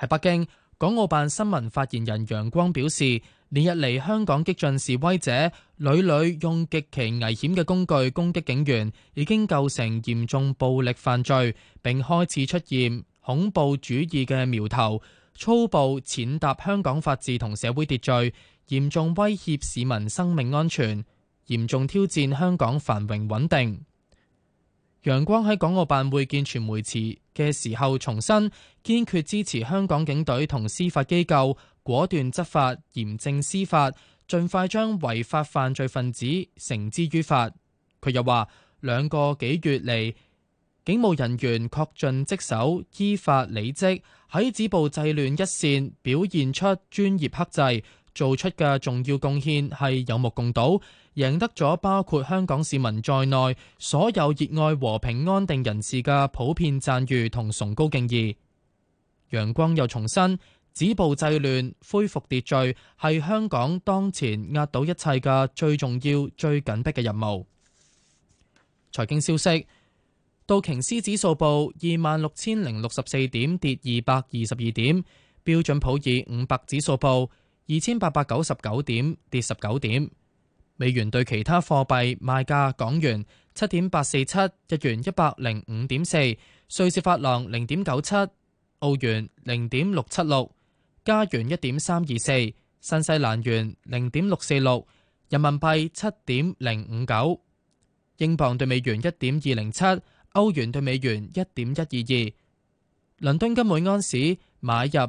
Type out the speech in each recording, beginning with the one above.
喺北京，港澳辦新聞發言人楊光表示，連日嚟香港激進示威者屢屢用極其危險嘅工具攻擊警員，已經構成嚴重暴力犯罪，並開始出現恐怖主義嘅苗頭，粗暴踐踏香港法治同社會秩序，嚴重威脅市民生命安全，嚴重挑戰香港繁榮穩定。楊光喺港澳辦會見傳媒嘅時候重申，堅決支持香港警隊同司法機構果斷執法、嚴正司法，盡快將違法犯罪分子繩之於法。佢又話，2個幾月嚟，警務人員恪盡職守、依法履職，喺止暴制亂一線表現出專業克制，做出嘅重要貢獻係有目共睹，贏得咗包括香港市民在內所有熱愛和平安定人士嘅普遍讚譽同崇高敬意。楊光又重申，止暴制亂、恢復秩序係香港當前壓倒一切嘅最重要、最緊迫嘅任務。財經消息，道瓊斯指數報26,064點，跌222點；標準普爾500指數報2,899點，跌19點。美元對其他貨幣賣價：港元7.847，日元105.4，瑞士法郎0.97，澳元0.676，加元1.324，新西蘭元0.646，人民幣7.059，英鎊對美元1.207，歐元對美元1.122。倫敦金每安士買入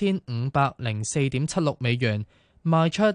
1504.76美元，賣出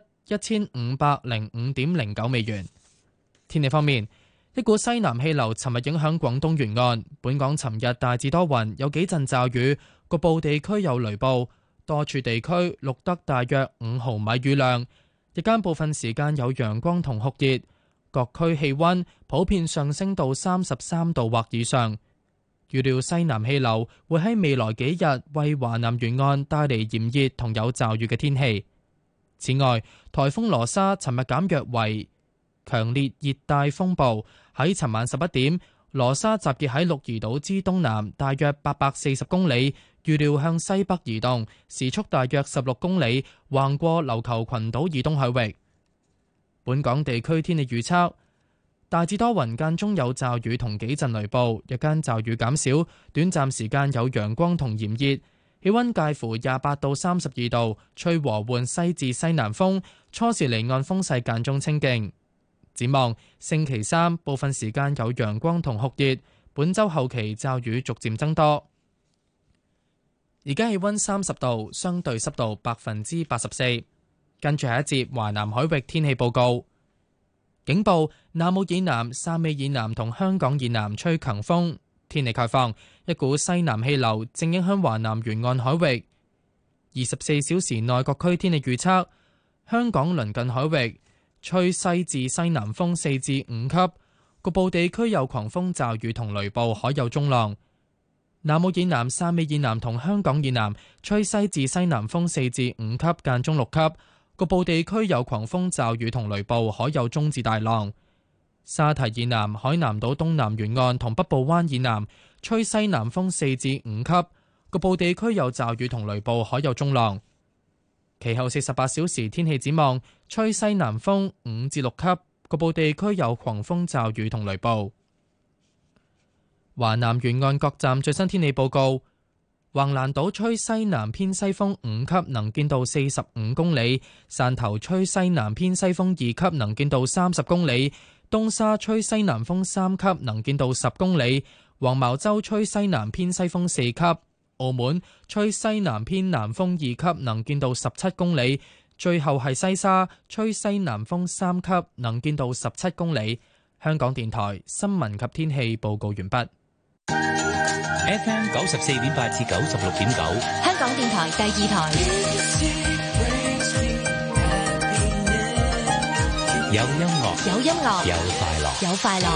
1505.09美元。天氣方面，一股西南氣流尋日影響廣東沿岸，本港尋日大致多雲，有幾陣驟雨，局部地區有雷暴，多處地區錄得大約5毫米雨量。日間部分時間有陽光同酷熱，各區氣溫普遍上升到33度或以上。預料西南氣流會喺未來幾日為華南沿岸帶嚟炎熱同有驟雨嘅天氣。此外，颱風羅莎尋日減弱為強烈熱帶風暴，喺尋晚11點，羅莎集結喺鹿兒島之東南大約840公里，預料向西北移動，時速大約16公里，橫過琉球群島以東海域。本港地區天氣預測，大致多雲，間中有驟雨同幾陣雷暴，日間驟雨減少，短暫時間有陽光同炎熱。氣溫介乎28到32度，吹和緩西至西南風，初時離岸風勢間中清勁。展望星期三，部分時間有陽光同酷熱，本週後期驟雨逐漸增多。而家氣溫30度，相對濕度84%。跟住係一節華南海域天氣報告。警報：南澳以南、汕尾以南同香港以南吹強風。天氣概況，一股西南氣流正影響華南沿岸海域。24小時內各區天氣預測：香港鄰近海域吹西至西南風4至5級，局部地區有狂風驟雨同雷暴，海有中浪。南澳以南、汕尾以南同香港以南吹西至西南風4至5級，間中6級，局部地區有狂風驟雨同雷暴，海有中至大浪。沙堤以南、海南島東南沿岸同北部灣以南吹西南風4至5級，局部地區有驟雨同雷暴，海有中浪。其後48小時天氣展望，吹西南風5至6級，局部地區有狂風驟雨同雷暴。華南沿岸各站最新天氣報告：橫瀾島吹西南偏西風5級，能見度45公里；汕頭吹西南偏西風2級，能見度30公里；東沙吹西南風3級，能見度10公里；黃茅洲吹西南偏西風4級；澳門吹西南偏南風2級，能見度17公里；最後係西沙吹西南風3級，能見度17公里。香港電台新聞及天氣報告完畢。 FM 94.8至96.9， 香港電台第2台。 有音樂， 有音樂， 有快樂， 有快樂。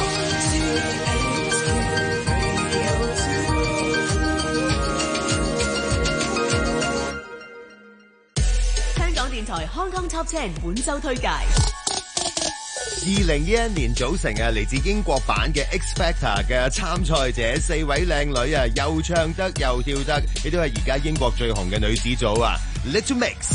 香港電台 Hong Kong Top 10本周推介。 2011年組成嚟自英國版嘅 X Factor 嘅參賽者4位靚女又唱得又跳得，亦都係而家英國最紅嘅女子組啊 Little Mix。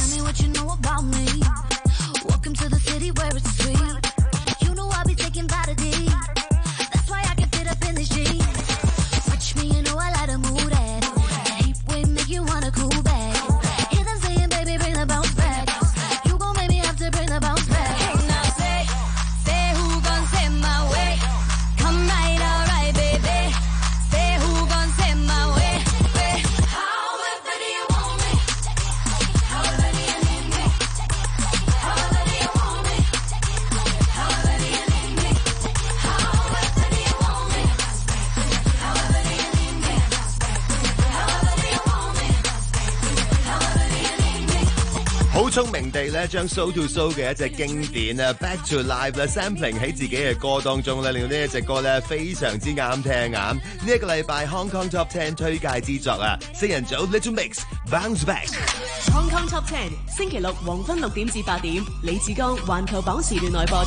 好聰明地咧，將 Soul to Soul 嘅一隻經典啊 Back to Life 啦 sampling 喺自己嘅歌當中咧，令到呢一隻歌咧非常之啱聽啊！呢一個禮拜 Hong Kong Top 10推介之作啊，四人組 Little Mix Bounce Back。 Hong Kong Top 10星期六黃昏6點至8點，李志剛環球榜時段內播出。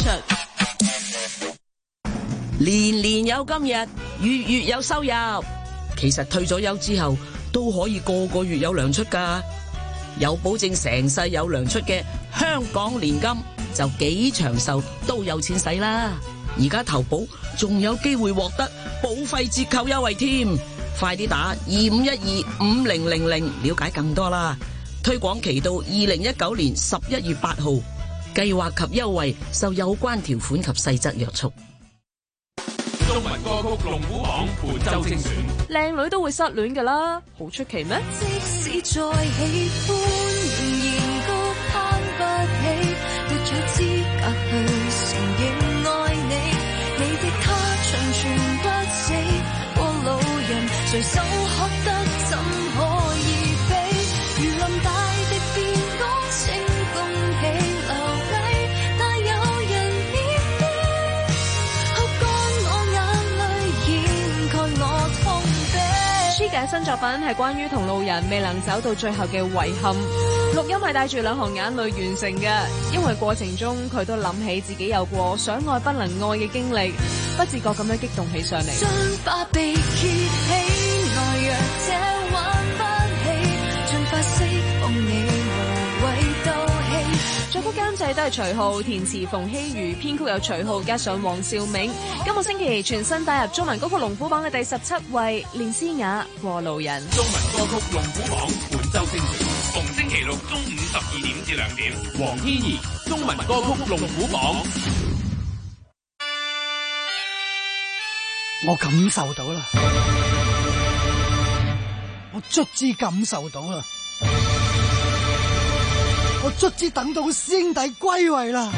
年年有今日，月月有收入。其實退咗休之後都可以個個月有糧出㗎。有保證成世有糧出嘅香港年金就幾長壽都有錢使啦！而家投保仲有機會獲得保費折扣優惠添，快啲打25125000了解更多啦！推廣期到2019年11月8號，計劃及優惠受有關條款及細則約束。 中文歌曲龍虎榜本周精選， 靚女都會失戀㗎啦，好出奇咩？ 即使再喜歡，仍然高攀不起，沒有資格去承認愛你，你的他長存不死，過路人隨手可得，怎可以比？如臨大敵變歌聲恭喜流麗，大有人面對，哭乾我眼淚，掩蓋我痛悲。 舒嘅新作品係關於同路人未能走到最後嘅遺憾，錄音係帶住兩行眼淚完成嘅，因為過程中佢都諗起自己有過想愛不能愛嘅經歷，不自覺咁樣激動起上嚟。 將把被揭起，內弱者玩不起，盡快釋放你無謂鬥氣。 作曲監製都係徐浩，填詞馮曦妤，編曲有徐浩加上黃兆銘。今個星期全新帶入中文歌曲龍虎榜嘅第17位，連詩雅《過路人》。 中文歌曲龍虎榜本周精選，逢星期六中午12點至2點，黃天怡中文歌曲龍虎榜。 我感受到啦，我卒之感受到啦，我卒之等到師兄弟歸位啦。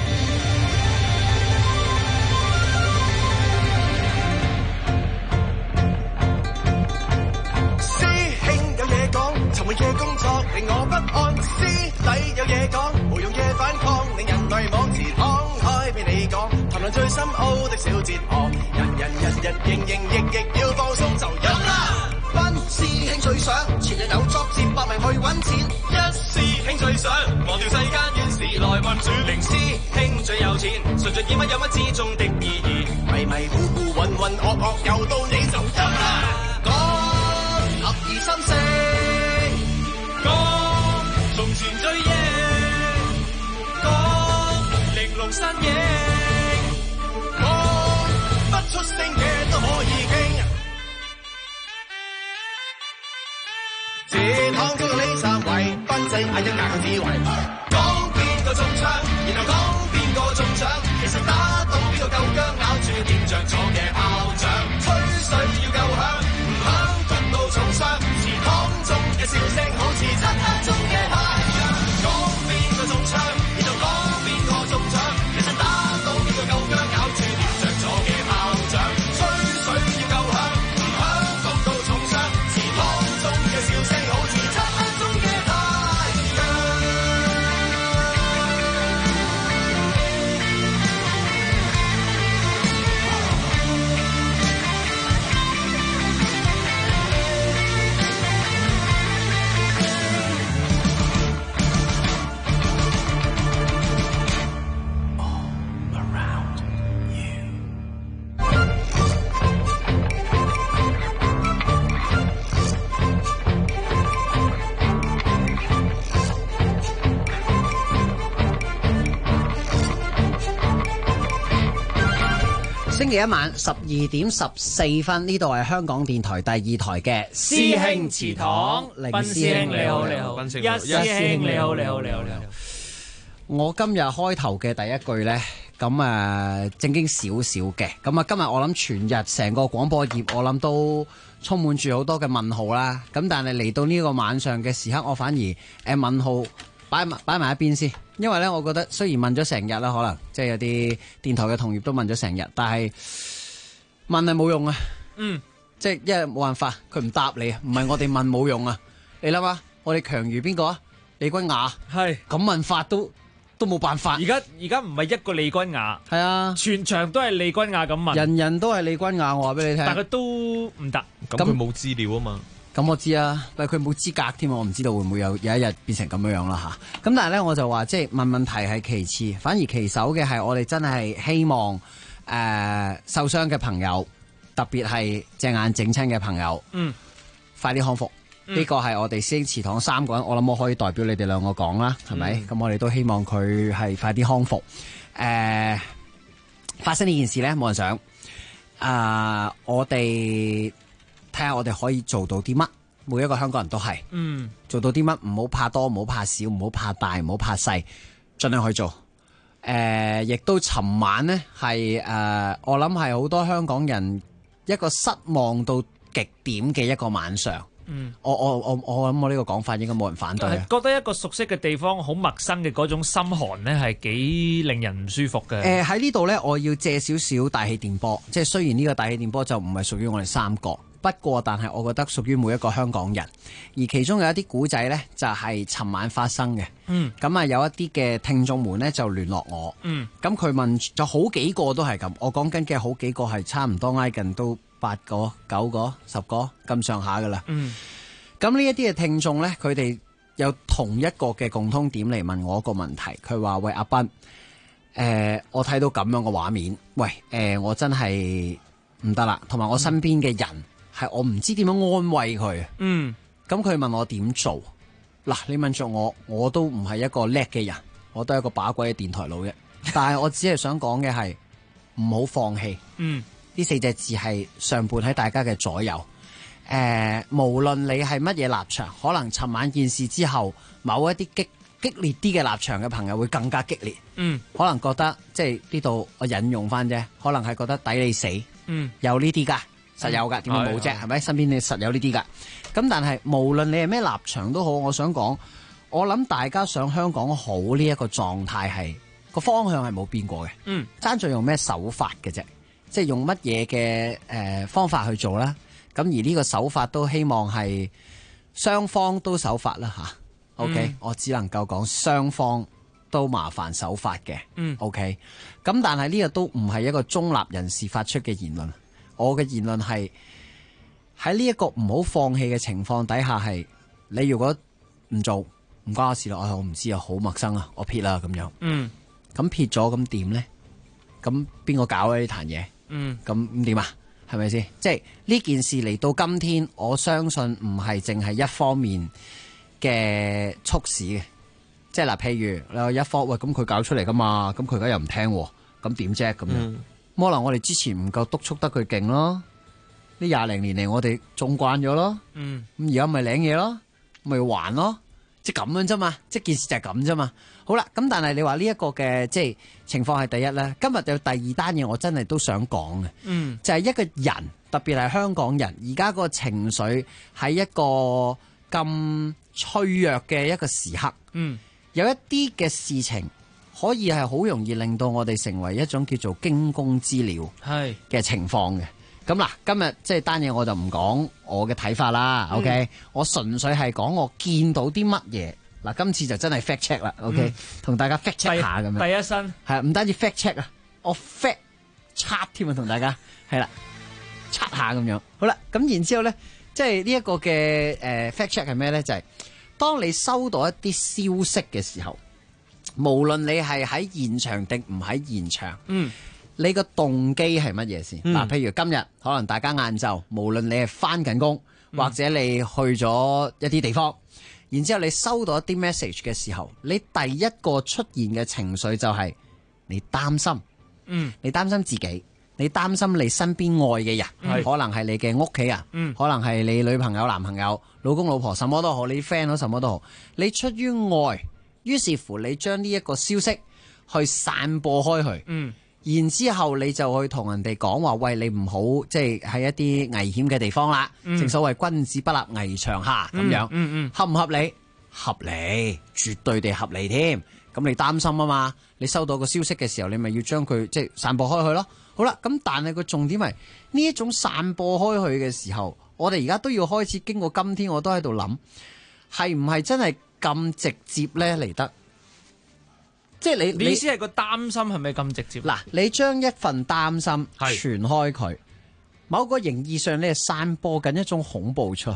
師兄有嘢講，尋日嘅工作令我不安，師弟有嘢講，無用嘅反抗令人類妄自敞開俾你講，談論最深奧的小哲學，人營役要放鬆就飲啦。班師兄最想前日有作戰搏命去揾錢，一師兄最想忘掉世間怨事來運轉，零師兄最有錢，純粹見乜有乜之中的意義，迷迷糊糊渾渾噩噩又到你就飲啦。講合二心四，講從前最野，講玲瓏身影，講不出聲嘅都可以傾。這趟中呢三位，分析下一眼嘅智慧，講邊個中槍，然後講邊個中獎，其實打到邊個夠薑，咬住掂着咗嘅炮仗，吹水要夠響，唔響捉到重傷，祠堂中嘅笑聲好似漆黑中嘅太陽，講邊個中槍，然後講邊個中獎，其實打到邊個夠薑，咬住掂着咗嘅炮仗，吹水要夠響，唔響捉到重傷，祠堂中嘅笑聲好似漆黑中嘅太陽。 星期一晚12:14，呢度係香港電台第2台嘅師兄祠堂，凌師兄你好，你好， 一師兄你好，你好。 我今日開頭嘅第一句呢，咁正經少少嘅，咁今日我諗全日成個廣播業，我諗都充滿住好多嘅問號啦。咁但係嚟到呢個晚上嘅時刻，我反而問號擺埋一邊先，因為呢，我覺得雖然問咗成日啦，可能即係有啲電台嘅同業都問咗成日，但係問係冇用啊。即係因為冇辦法，佢唔答你啊，唔係我哋問冇用啊。你諗下，我哋強如邊個啊？利君雅係咁問法都冇辦法。 而家唔係一個利君雅， 係啊， 全場都係利君雅咁問， 人人都係利君雅，我話俾你聽。 但佢都唔得， 咁佢冇資料啊嘛。 咁我知啊，但係佢冇資格添，我唔知道會唔會有一日變成咁樣啦吓。咁但係咧，我就話即係問題係其次，反而其首嘅係我哋真係希望受傷嘅朋友，特別係隻眼整親嘅朋友，快啲康復。呢個係我哋師兄祠堂3個人，我諗我可以代表你哋2個講啦，係咪？咁我哋都希望佢係快啲康復。發生呢件事呢，冇人想。我哋睇下我哋可以做到啲乜，每一個香港人都係。做到啲乜？唔好怕多，唔好怕少，唔好怕大，唔好怕細，盡量去做。亦都尋晚呢，係我諗係好多香港人一個失望到極點嘅一個晚上。我諗我呢個講法應該冇人反對啊！ 覺得一個熟悉嘅地方好陌生嘅嗰種心寒呢，係幾令人唔舒服嘅。 喺呢度呢，我要借少少大氣電波，即係雖然呢個大氣電波就唔係屬於我哋3個，不過但係我覺得屬於每一個香港人。而其中有一啲古仔呢，就係尋晚發生嘅。咁有一啲嘅聽眾們呢，就聯絡我。咁佢問咗好幾個都係咁，我講緊嘅好幾個係差唔多挨近都8個、9個、10個咁上下噶啦。咁呢一啲嘅聽眾呢，佢哋有同一個嘅共通點嚟問我一個問題。佢話：喂，阿斌，我睇到咁樣嘅畫面，喂，我真係唔得啦。同埋我身邊嘅人係我唔知點樣安慰佢。咁佢問我點做？嗱，你問着我都唔係一個叻嘅人，我都係一個把鬼嘅電台佬啫。但係我只係想講嘅係唔好放棄。呢4隻字係上伴喺大家嘅左右。無論你係乜嘢立場，可能尋晚件事之後，某一啲激烈啲嘅立場嘅朋友會更加激烈。可能覺得即係呢度我引用翻啫，可能係覺得抵你死。有呢啲噶，實有噶，點會冇啫？係咪？身邊你實有呢啲噶。咁但係無論你係咩立場都好，我想講，我諗大家想香港好呢一個狀態係個方向係冇變過嘅。爭在用咩手法嘅啫，即係用乜嘢嘅方法去做啦。咁而呢個手法都希望係雙方都守法啦吓。OK，我只能夠講雙方都麻煩守法嘅。OK，咁但係呢個都唔係一個中立人士發出嘅言論。我嘅言論係喺呢一個唔好放棄嘅情況底下，係你如果唔做唔關我事啦，我唔知啊，好陌生啊，我撇啦咁樣。咁撇咗咁點呢？咁邊個搞啊呢壇嘢？咁點啊？係咪先？即係呢件事嚟到今天，我相信唔係淨係一方面嘅促使嘅。即係嗱，譬如你話一方喂，咁佢搞出嚟噶嘛，咁佢而家又唔聽，咁點啫？咁樣，可能我哋之前唔夠督促得佢勁咯。呢20零年嚟，我哋縱慣咗咯。咁而家咪領嘢咯，咪要還咯，即係咁樣啫嘛。即係件事就係咁啫嘛。好啦，咁但係你話呢一個嘅即係情況係第一咧。今日有第2單嘢，我真係都想講嘅，就係一個人，特別係香港人，而家個情緒喺一個咁脆弱嘅一個時刻。有一啲嘅事情可以係好容易令到我哋成為一種叫做驚弓之鳥嘅情況嘅。咁嗱，今日即係單嘢我就唔講我嘅睇法啦。OK，我純粹係講我見到啲乜嘢。嗱，今次就真係 fact check 啦。OK，同大家 fact check 下咁樣。 第一身係唔單止 fact check 啊，我 fact check 添啊，同大家係啦 check 下咁樣。好啦，咁然之後咧，即係呢一個嘅fact check 係咩咧？就係當你收到一啲消息嘅時候，無論你係喺現場定唔喺現場，你個動機係乜嘢先？嗱，譬如今日可能大家晏晝，無論你係翻緊工，或者你去咗一啲地方，然之後你收到一啲 message 嘅時候，你第一個出現嘅情緒就係你擔心，你擔心自己， 你擔心你身邊愛嘅人，可能係你嘅屋企人，可能係你女朋友、男朋友、老公、老婆，什麼都好，你 friend 都什麼都好，你出於愛，於是乎你將呢一個消息去散播開去。然之後你就去同人哋講話，喂，你唔好即係喺一啲危險嘅地方啦。正所謂君子不立危牆下咁樣，合唔合理？合理，絕對地合理添。咁你擔心啊嘛？你收到個消息嘅時候，你咪要將佢即係散播開去咯。好啦，咁但係個重點係呢一種散播開去嘅時候，我哋而家都要開始經過今天，我都喺度諗，係唔係真係咁直接咧嚟得？即係你意思係個擔心係咪咁直接？ 嗱，你將一份擔心傳開佢，某個形義上你係散播緊一種恐怖出去。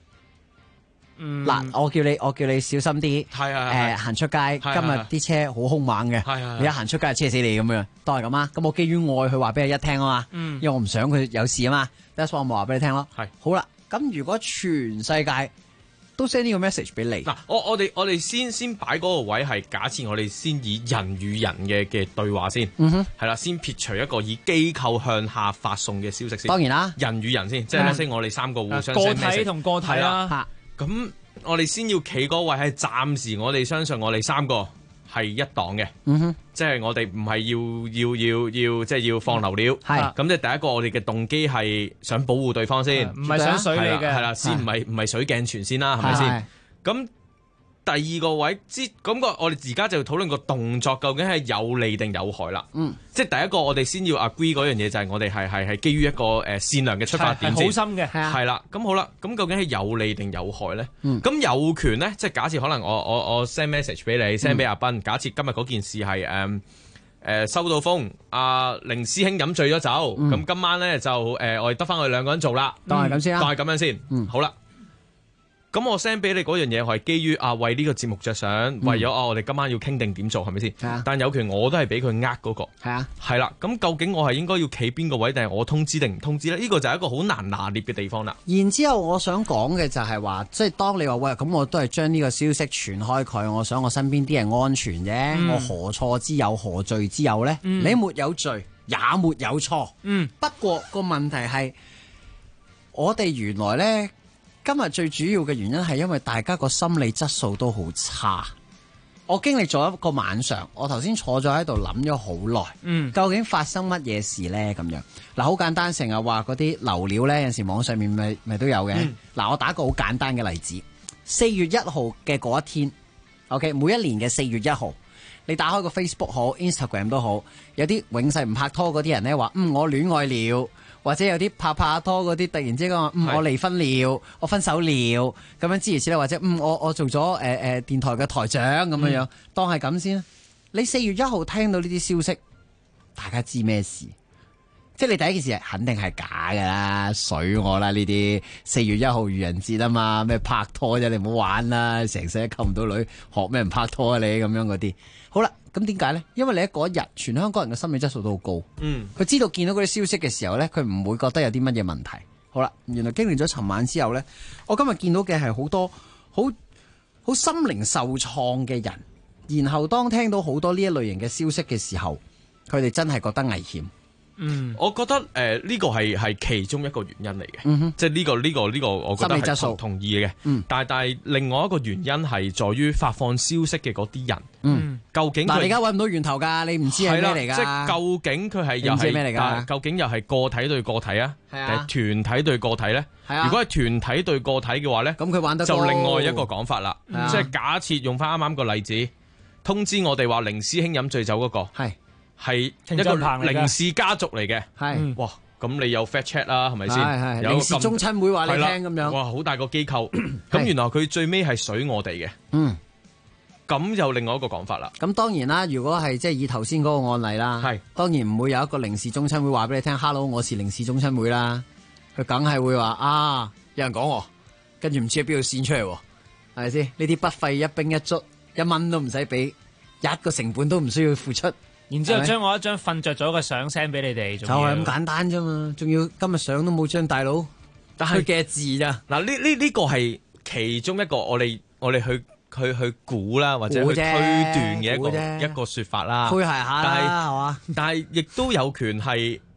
嗱，我叫你小心啲，行出街，今日啲車好兇猛嘅，你一行出街就車死你咁樣，都係咁啊。咁我基於愛去話俾你一聽啊嘛，因為我唔想佢有事啊嘛，that's why我咪話俾你聽咯。好啦，咁如果全世界都 send 呢個 message 俾你。 嗱，我哋先擺嗰個位係假設我哋先以人與人嘅對話先，係啦，先撇除一個以機構向下發送嘅消息先。 當然啦， 人與人先，即係先我哋三個互相 send message 個體同個體啦。 咁我哋先要企嗰位係暫時我哋相信我哋三個係一黨嘅，即係我哋唔係要即係要放流料，咁即係第一個我哋嘅動機係想保護對方先， 唔係想水你嘅， 係啦，先唔係水鏡泉先啦，係咪先？咁第二個位咁我哋而家就討論個動作究竟係有利定有害啦。即係第一個我哋先要 agree 嗰樣嘢就係我哋係基於一個善良嘅出發點先， 好心嘅， 係啦。咁好啦，咁究竟係有利定有害咧？咁有權咧，即係假設可能我 send message 俾你，send 俾阿斌。假設今日嗰件事係收到風，阿凌師兄飲醉咗酒，咁今晚咧就我哋得翻我哋兩個人做啦， 當係咁先啦， 當係咁樣先。好啦。咁我 send 俾你嗰樣嘢係基於為呢個節目着想，為咗我哋今晚要傾定點做，係咪先？但有權我都係俾佢嗰個。係啦。咁究竟我係應該要企邊個位，定係我通知定唔通知咧？呢個就係一個好難拿捏嘅地方啦。 然之後我想講嘅就係話，即係當你話喂，咁我都係將呢個消息傳開佢，我想我身邊啲人安全啫。我何錯之有，何罪之有呢？你沒有罪，也沒有錯。不過個問題係，我哋原來呢。今日最主要嘅原因係因為大家個心理質素都好差。我經歷咗一個晚上，我頭先坐咗喺度諗咗好耐，究竟發生乜嘢事呢？咁樣嗱，好簡單，成日話嗰啲流料呢，有時網上面咪都有嘅。嗱，我打一個好簡單嘅例子，4月1號嘅嗰一天 ，OK， 每一年嘅4月1號，你打開個 Facebook 好 ，Instagram 都好，有啲永世唔拍拖嗰啲人呢話，我戀愛了。或者有啲拍拖嗰啲，突然之間話我離婚了，我分手了，咁樣諸如此類，或者我做咗電台嘅台長咁樣，當係咁先。你4月1號聽到呢啲消息，大家知咩事？即係你第一件事係肯定係假㗎啦，水我啦呢啲。4月1號愚人節啊嘛，咩拍拖啫，你唔好玩啦，成世都溝唔到女，學咩人拍拖啊你咁樣嗰啲。好啦。咁點解呢？因為你喺嗰一日，全香港人嘅心理質素都好高。佢知道見到嗰啲消息嘅時候呢，佢唔會覺得有啲乜嘢問題。好啦，原來經歷咗尋晚之後呢，我今日見到嘅係好多好心靈受創嘅人。然後當聽到好多呢一類型嘅消息嘅時候，佢哋真係覺得危險。 我覺得呢個係其中一個原因嚟嘅，即係呢個我覺得係同意嘅。但係另外一個原因係在於發放消息嘅嗰啲人，究竟嗱，你而家揾唔到源頭㗎，你唔知係咩嚟㗎？ 即係究竟佢係又係咩嚟㗎？究竟又係個體對個體啊，定係團體對個體咧？如果係團體對個體嘅話咧，咁佢玩得就另外一個講法啦。即係假設用翻啱啱個例子，通知我哋話凌師兄飲醉酒嗰個係一個凌氏家族嚟嘅，哇！咁你有 fact check 啦，係咪先？有凌氏宗親會話你聽咁樣， 哇！好大個機構，咁原來佢最尾係水我哋嘅，咁又另外一個講法啦。 咁當然啦，如果係即係以頭先嗰個案例啦，當然唔會有一個凌氏宗親會話俾你聽 ，Hello， 我是凌氏宗親會啦，佢梗係會話有人講我，跟住唔知喺邊度線出嚟，係咪先？呢啲不費一兵一卒，1蚊都唔使俾，一個成本都唔需要付出。 然之後將我一張瞓着咗嘅相 send 俾你哋， 就係咁簡單啫嘛，仲要今日相都冇張大佬，但係佢嘅字咋？ 嗱，呢個係其中一個我哋去估啦，或者去推斷嘅一個說法啦。 配合下啦，係嘛？ 但係亦都有權係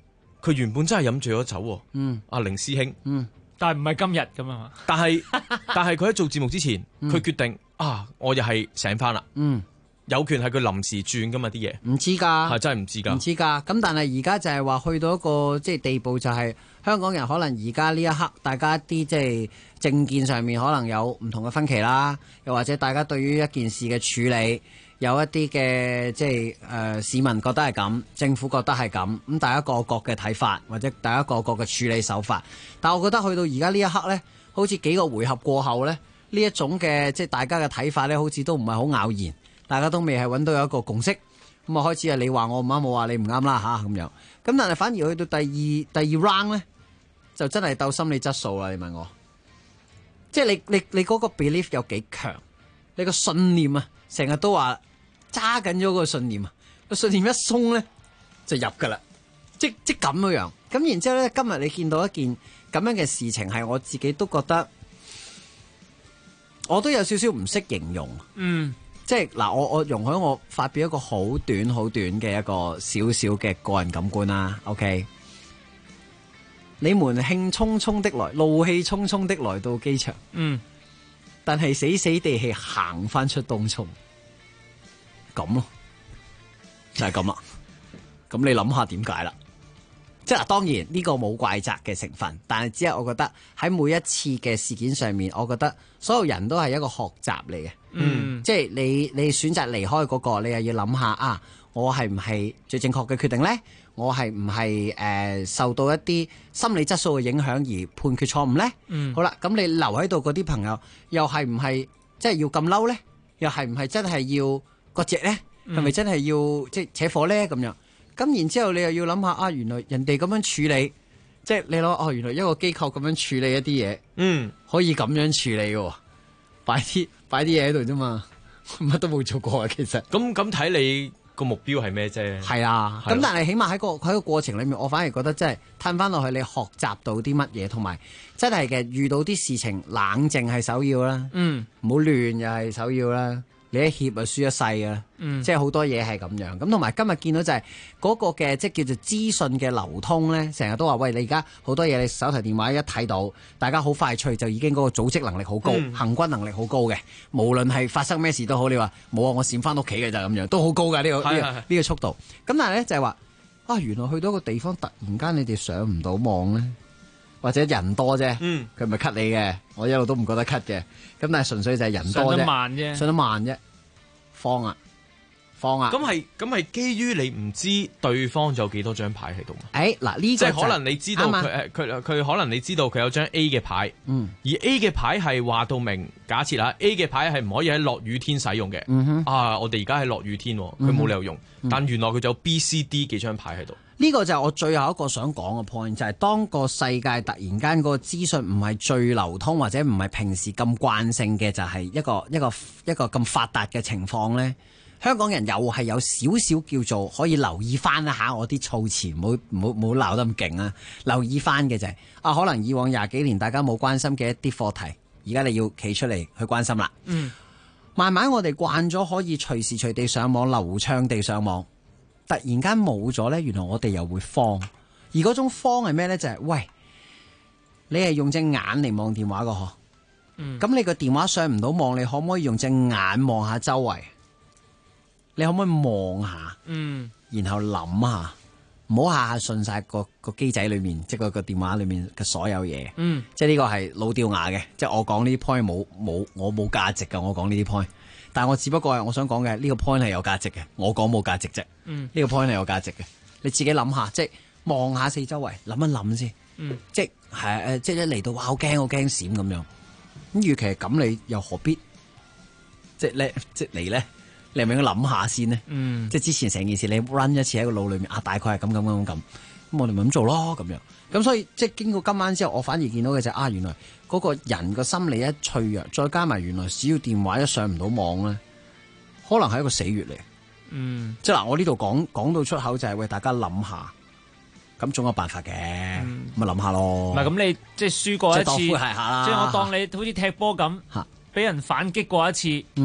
佢原本真係飲醉咗酒喎。阿凌師兄。 但係唔係今日咁啊嘛？但係佢喺做節目之前，佢決定我又係醒翻啦。有權係佢臨時轉噶嘛啲嘢， 唔知㗎， 係真係唔知㗎， 唔知㗎。咁但係而家就係話去到一個即係地步，就係香港人可能而家呢一刻，大家啲即係政見上面可能有唔同嘅分歧啦，又或者大家對於一件事嘅處理有一啲嘅即係市民覺得係咁，政府覺得係咁，咁大家各嘅睇法，或者大家各嘅處理手法。但係我覺得去到而家呢一刻呢，好似幾個回合過後呢，呢一種嘅即係大家嘅睇法呢，好似都唔係好咬然。大家都未係揾到有一個共識，咁啊開始你話我唔啱，我話你唔啱啦嚇咁樣。咁但係反而去到第二 round 咧，就真係鬥心理質素啦。你問我，即係你嗰個 belief 有幾強？你個信念啊，成日都話揸緊咗個信念啊，個信念一鬆咧就入㗎啦，即咁樣。咁然之後咧，今日你見到一件咁樣嘅事情，係我自己都覺得我都有少少唔識形容。即係嗱，我容許我發表一個好短嘅一個少少嘅個人感官啦。OK， 你們興沖沖的來，怒氣沖沖的來到機場，但係死死地氣行翻出東涌，咁咯，就係咁啦。咁你諗下點解啦？即係嗱，當然呢個冇怪責嘅成分，但係只係我覺得喺每一次嘅事件上面，我覺得所有人都係一個學習嚟嘅。即係你選擇離開嗰個，你又要諗下我係唔係最正確嘅決定呢？我係唔係受到一啲心理質素嘅影響而判決錯誤呢？好啦，咁你留喺度嗰啲朋友，又係唔係即係要咁嬲呢？又係唔係真係要割席呢？係咪真係要即係扯火呢？咁樣咁然之後，你又要諗下原來人哋咁樣處理，即係你諗原來一個機構咁樣處理一啲嘢，可以咁樣處理嘅，擺啲嘢喺度啫嘛，乜都冇做過啊！其實咁睇你個目標係咩啫？ 係啊，咁但係起碼喺個過程裏面，我反而覺得真係褪翻落去，你學習到啲乜嘢，同埋真係嘅遇到啲事情，冷靜係首要啦，唔好亂又係首要啦。你一怯就輸一世啊！即係好多嘢係咁樣咁，同埋今日見到就係嗰個嘅即係叫做資訊嘅流通咧，成日都話喂，你而家好多嘢你手提電話一睇到，大家好快脆就已經嗰個組織能力好高，行軍能力好高嘅，無論係發生咩事都好，你話冇我閃翻屋企嘅就咁樣，都好高㗎呢個速度。咁但係咧就係話原來去到一個地方，突然間你哋上唔到網咧，或者人多啫，佢唔係 cut 你嘅，我一路都唔覺得 cut 嘅。咁但係純粹就係人多啫，上得慢啫，慌啊！ 咁係基於你唔知對方仲有幾多張牌喺度嘛？ 嗱呢即係可能你知道佢可能你知道佢有張 A 嘅牌，而 A 嘅牌係話到明，假設啦 A 嘅牌係唔可以喺落雨天使用嘅。我哋而家係落雨天，佢冇理由用，但原來佢就有 B、C、D 幾張牌喺度。 呢個就係我最後一個想講嘅 point，就係當個世界突然間嗰個資訊唔係最流通，或者唔係平時咁慣性嘅，就係一個咁發達嘅情況呢。香港人又係有少少叫做可以留意翻一下我啲措辭，唔好鬧得咁勁啊！留意翻嘅就係可能以往20幾年大家冇關心嘅一啲課題，而家你要企出嚟去關心啦。慢慢我哋慣咗可以隨時隨地上網，流暢地上網。突然間冇咗呢，原來我哋又會慌，而嗰種慌係咩呢？就係喂，你係用隻眼嚟望電話㗎嗬，咁你個電話上唔到網，你可唔可以用隻眼望下周圍？你可唔可以望下？然後諗下，唔好下下順晒個機仔裏面，即係個電話裏面嘅所有嘢。即係呢個係老掉牙嘅，即係我講呢啲 point 我冇價值㗎，我講呢啲 point。但係我只不過係我想講嘅呢個 point 係有價值嘅，我講冇價值啫。呢個 point 係有價值嘅，你自己諗下，即係望下四周圍，諗一諗先。即係即係一嚟到，哇！好驚閃咁樣。咁與其係咁，你又何必即係你咧？你係咪應該諗下先呢？即係之前成件事你 run 一次喺個腦裏面大概係咁，我哋咪咁做咯咁樣。咁所以即係經過今晚之後，我反而見到嘅就係原來嗰個人個心理一脆弱，再加埋原來只要電話一上唔到網咧，可能係一個死穴嚟。即係嗱，我呢度講到出口就係喂，大家諗下，咁總有辦法嘅，咪諗下咯。 唔係咁，你即係輸過一次， 即係當呼係下啦。 即係我當你好似踢波咁，俾人反擊過一次。咁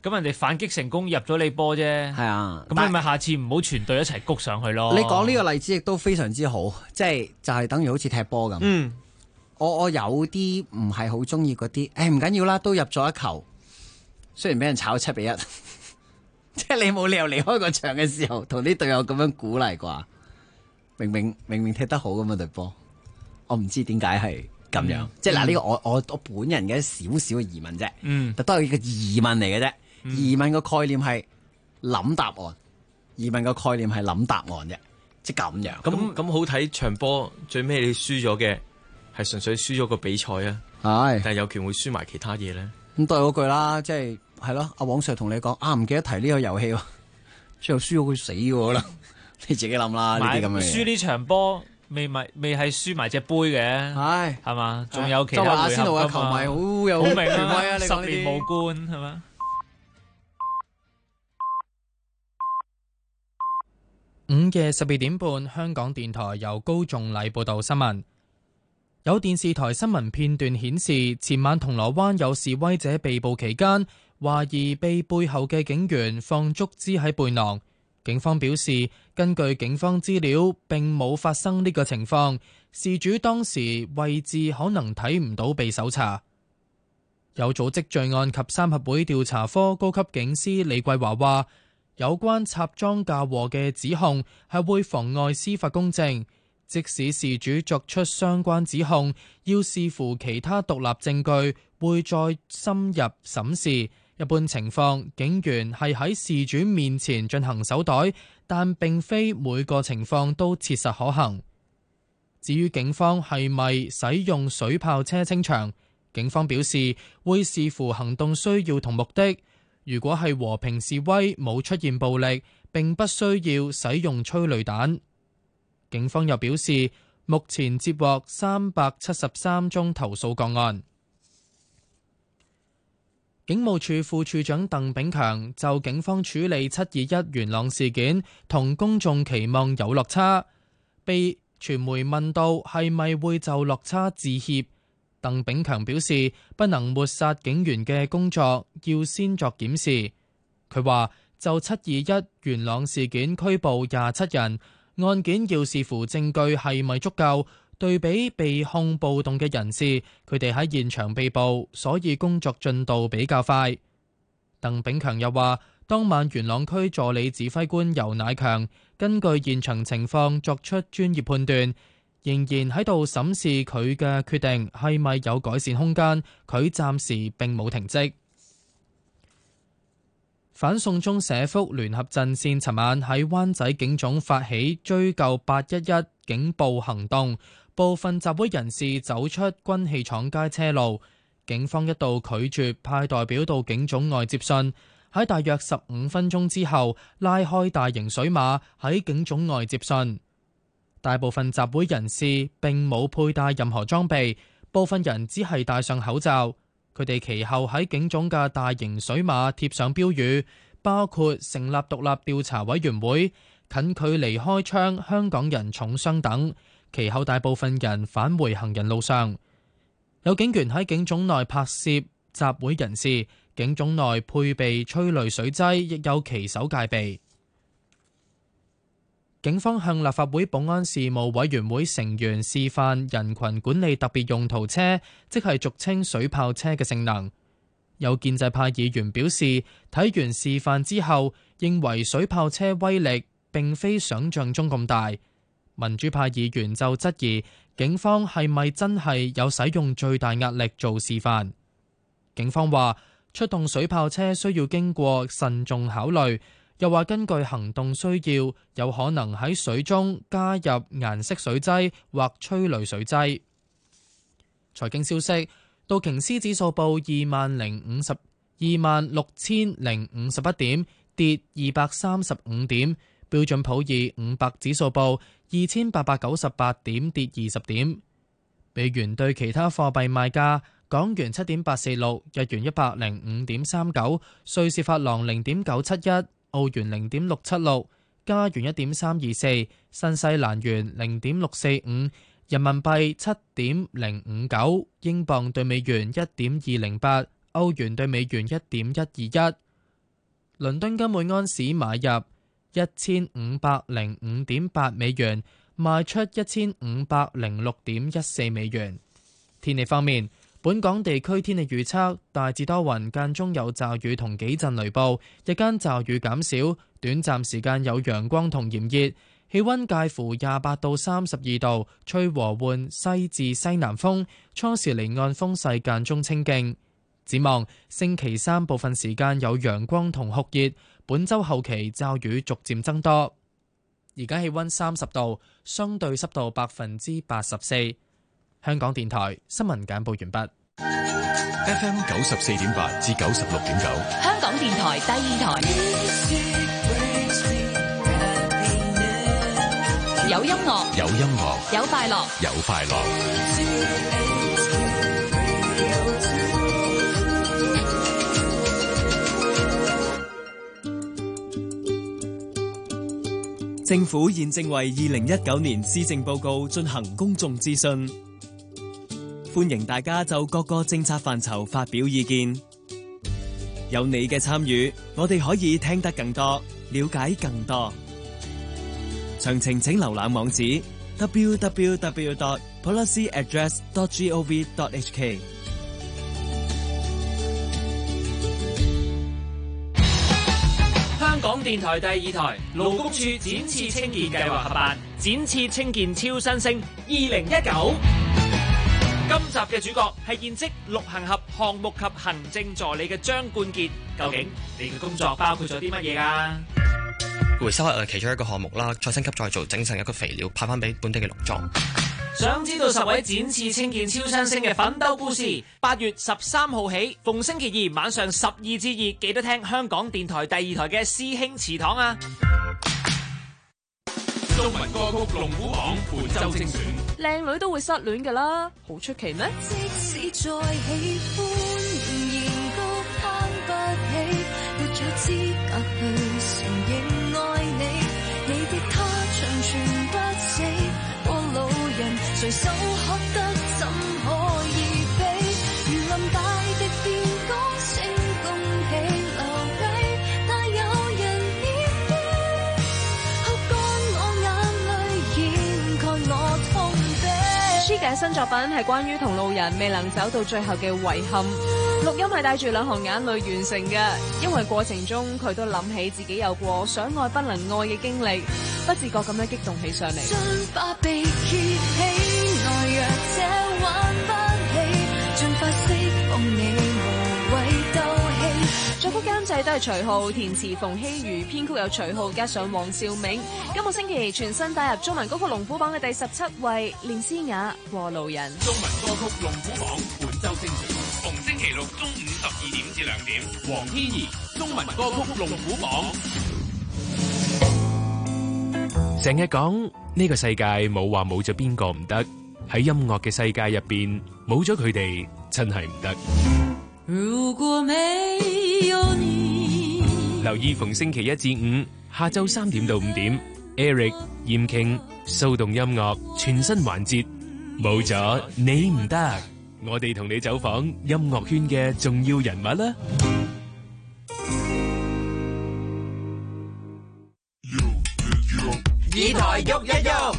咁人哋反擊成功入咗你波啫。 係啊， 咁你咪下次唔好全隊一齊谷上去咯。 你講呢個例子亦都非常之好，即係就係等於好似踢波咁。我有啲唔係好中意嗰啲，唔緊要啦，都入咗一球，雖然俾人炒7-1，即係你冇理由離開個場嘅時候同啲隊友咁樣鼓勵啩？明明踢得好咁嘛隊波，我唔知點解係咁樣。即係嗱，呢個我本人嘅少少嘅疑問啫。都係一個疑問嚟嘅啫。疑問個概念係諗答案，疑問個概念係諗答案啫，即係咁樣。 咁好睇場波，最尾你輸咗嘅係純粹輸咗個比賽啊。 係， 但係有權會輸埋其他嘢咧。 咁都係嗰句啦，即係咯。阿黃 Sir 同你講唔記得提呢個遊戲喎，最後輸咗佢死喎啦。你自己諗啦，呢啲咁嘅嘢。 輸呢場波未係輸埋隻杯嘅，係嘛？仲有其他阿仙奴嘅球迷好有好明啊 ，10年無冠係嘛 ？5夜12點半，香港電台由高仲禮報道新聞。有電視台新聞片段顯示，前晚銅鑼灣有示威者被捕期間，懷疑被背後嘅警員放竹枝喺背囊。警方表示，根據警方資料，並冇發生呢個情況，事主當時位置可能睇唔到被搜查。有組織罪案及三合會調查科高級警司李桂華話，有關插贓嫁禍嘅指控係會妨礙司法公正，即使事主作出相關指控，要視乎其他獨立證據，會再深入審視。一般情況，警員係喺事主面前進行搜袋，但並非每個情況都切實可行。至於警方係咪使用水炮車清場，警方表示會視乎行動需要同目的。如果係和平示威，冇出現暴力，並不需要使用催淚彈。警方又表示，目前接獲373宗投訴個案。警務處副處長鄧炳強就警方處理721元朗事件同公眾期望有落差，被傳媒問到係咪會就落差致歉，鄧炳強表示不能抹殺警員嘅工作，要先作檢視。佢話就721元朗事件拘捕27人，案件要視乎證據係咪足夠，對比被控暴動嘅人士，佢哋喺現場被捕，所以工作進度比較快。鄧炳強又話，當晚元朗區助理指揮官游乃強根據現場情況作出專業判斷，仍然喺度審視佢嘅決定係咪有改善空間，佢暫時並冇停職。反送中社福聯合陣線尋晚喺灣仔警總發起追究811警暴行動，部分集會人士走出軍器廠街車路，警方一度拒絕派代表到警總外接信，喺大約15分鐘之後拉開大型水馬喺警總外接信。大部分集會人士並冇佩戴任何裝備，部分人只係戴上口罩。佢哋其後喺警總嘅大型水馬貼上標語，包括成立獨立調查委員會、近距離開槍、香港人重傷等。其後大部分人返回行人路上。有警員喺警總內拍攝集會人士，警總內配備催淚水劑，亦有旗手戒備。警方向立法會保安事務委員會成員示範人群管理特別用途車，即係俗稱水炮車嘅性能。有建制派議員表示，睇完示範之後，認為水炮車威力並非想像中咁大。民主派議員就質疑警方係咪真係有使用最大壓力做示範。警方話出動水炮車需要經過慎重考慮，又話根據行動需要，有可能喺水中加入顏色水劑或催淚水劑。財經消息，道瓊斯指數報26,051點，跌235點；標準普爾500指數報2898點，跌20點。美元對其他貨幣賣價：港元7.846，日元105.39，瑞士法郎0.971，澳元0.676，加元1.324，新西蘭元0.645，人民幣7.059，英鎊對美元1.208，歐元對美元1.121， 倫敦金每安士買入1505.8美元，賣出1506.14美元。天氣方面，本港地區天氣預測大致多雲，間中有驟雨同幾陣雷暴，日間驟雨減少，短暫時間有陽光同炎熱，氣溫介乎28到32度，吹和緩西至西南風，初時離岸風勢間中清勁。展望星期三部分時間有陽光同酷熱，本周後期驟雨逐漸增多。而家氣溫30度，相對濕度84%。香港電台新聞簡報完畢。 FM 94.8至96.9， 香港電台第二台，有音樂， 有音樂， 有快樂， 有快樂。 政府現正為2019年施政報告進行公眾諮詢，歡迎大家就各個政策範疇發表意見。有你嘅參與，我哋可以聽得更多，了解更多。詳情請瀏覽網址 www.policyaddress.gov.hk。 香港電台第二台勞工處展翅青見計劃合辦展翅青見超新星2019。今集嘅主角係現職陸行俠項目及行政助理嘅張冠傑。究竟你嘅工作包括咗啲乜嘢啊？ 回收係其中一個項目啦，再升級再做，整成一個肥料派翻俾本地嘅農莊。 想知道10位展翅青見超新星嘅奮鬥故事？8月13號起，逢星期二晚上12至2，記得聽香港電台第二台嘅師兄祠堂啊！ 中文歌曲龍虎榜本周精選， 靚女都會失戀㗎啦，好出奇咩？ 即使再喜歡，仍然高攀不起，沒有資格去承認愛你，你的他長存不死，過路人隨手可得，怎可以比？如臨大敵便講聲恭喜留低，但有人念記，哭乾我眼淚，掩蓋我痛悲。 舒嘅新作品係關於同路人未能走到最後嘅遺憾，錄音係帶住兩行眼淚完成嘅，因為過程中佢都諗起自己有過想愛不能愛嘅經歷，不自覺咁樣激動起上嚟。 將把被揭起，內弱者玩不起，盡快釋放你無謂鬥氣。 作曲監製都係徐浩，填詞馮曦妤，編曲有徐浩加上黃兆銘。今個星期全新帶入中文歌曲龍虎榜嘅第17位，連詩雅《過路人》。 中文歌曲龍虎榜本周精選，逢星期六中午12點至2點，黃天怡中文歌曲龍虎榜。 成日講呢個世界冇話冇咗邊個唔得，喺音樂嘅世界入邊冇咗佢哋真係唔得。 如果沒有你， 留意逢星期1至5下晝3點到5點 ，Eric、嚴傾、騷動音樂全新環節，冇咗你唔得，我哋同你走訪音樂圈嘅重要人物啦。 以台喐一喐。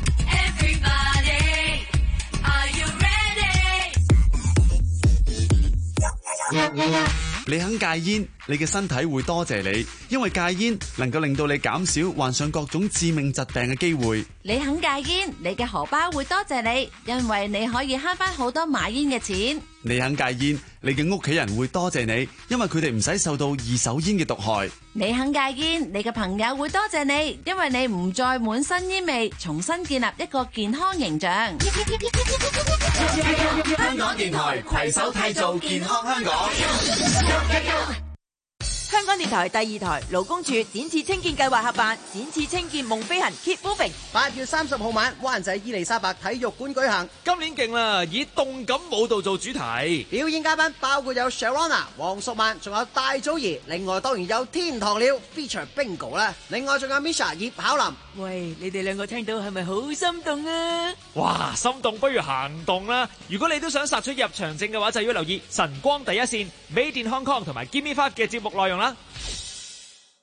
你肯戒煙，你嘅身體會多謝你，因為戒煙能夠令到你減少患上各種致命疾病嘅機會。 你肯戒煙，你嘅荷包會多謝你，因為你可以慳翻好多買煙嘅錢。 你肯戒煙，你嘅屋企人會多謝你，因為佢哋唔使受到二手煙嘅毒害。 你肯戒煙，你嘅朋友會多謝你，因為你唔再滿身煙味，重新建立一個健康形象。 香港電台攜手締造健康香港。 香港電台第二台勞工處展翅青見計劃合辦展翅青見夢飛行 Keep Moving， 8月30號晚灣仔伊利沙伯體育館舉行。 今年勁啦，以動感舞蹈做主題， 表演嘉賓包括有 Sharona、黃淑曼，仲有大祖兒，另外當然有天堂鳥 feature Bingo 啦，另外仲有 Misha 葉巧琳。 喂，你哋兩個聽到係咪好心動啊？ 哇，心動不如行動啦！如果你都想殺出入場證嘅話，就要留意晨光第一線、Made in Hong Kong 同埋 Gimme 5嘅節目內容啦。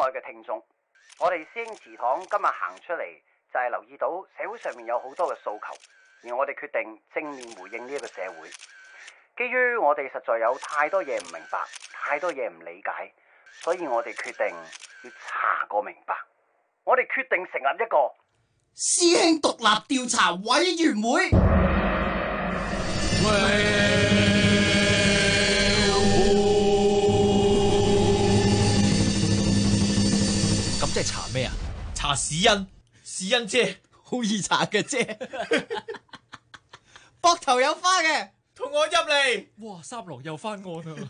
嘅聽眾，我哋師兄祠堂今日行出嚟，就係留意到社會上面有好多嘅訴求，而我哋決定正面回應呢一個社會。基於我哋實在有太多嘢唔明白，太多嘢唔理解，所以我哋決定要查個明白。我哋決定成立一個師兄獨立調查委員會。 咁即係查咩啊？ 查史恩，史恩姐， 好易查嘅啫。膊頭有花嘅， 同我入嚟。 哇，三郎又翻案啦！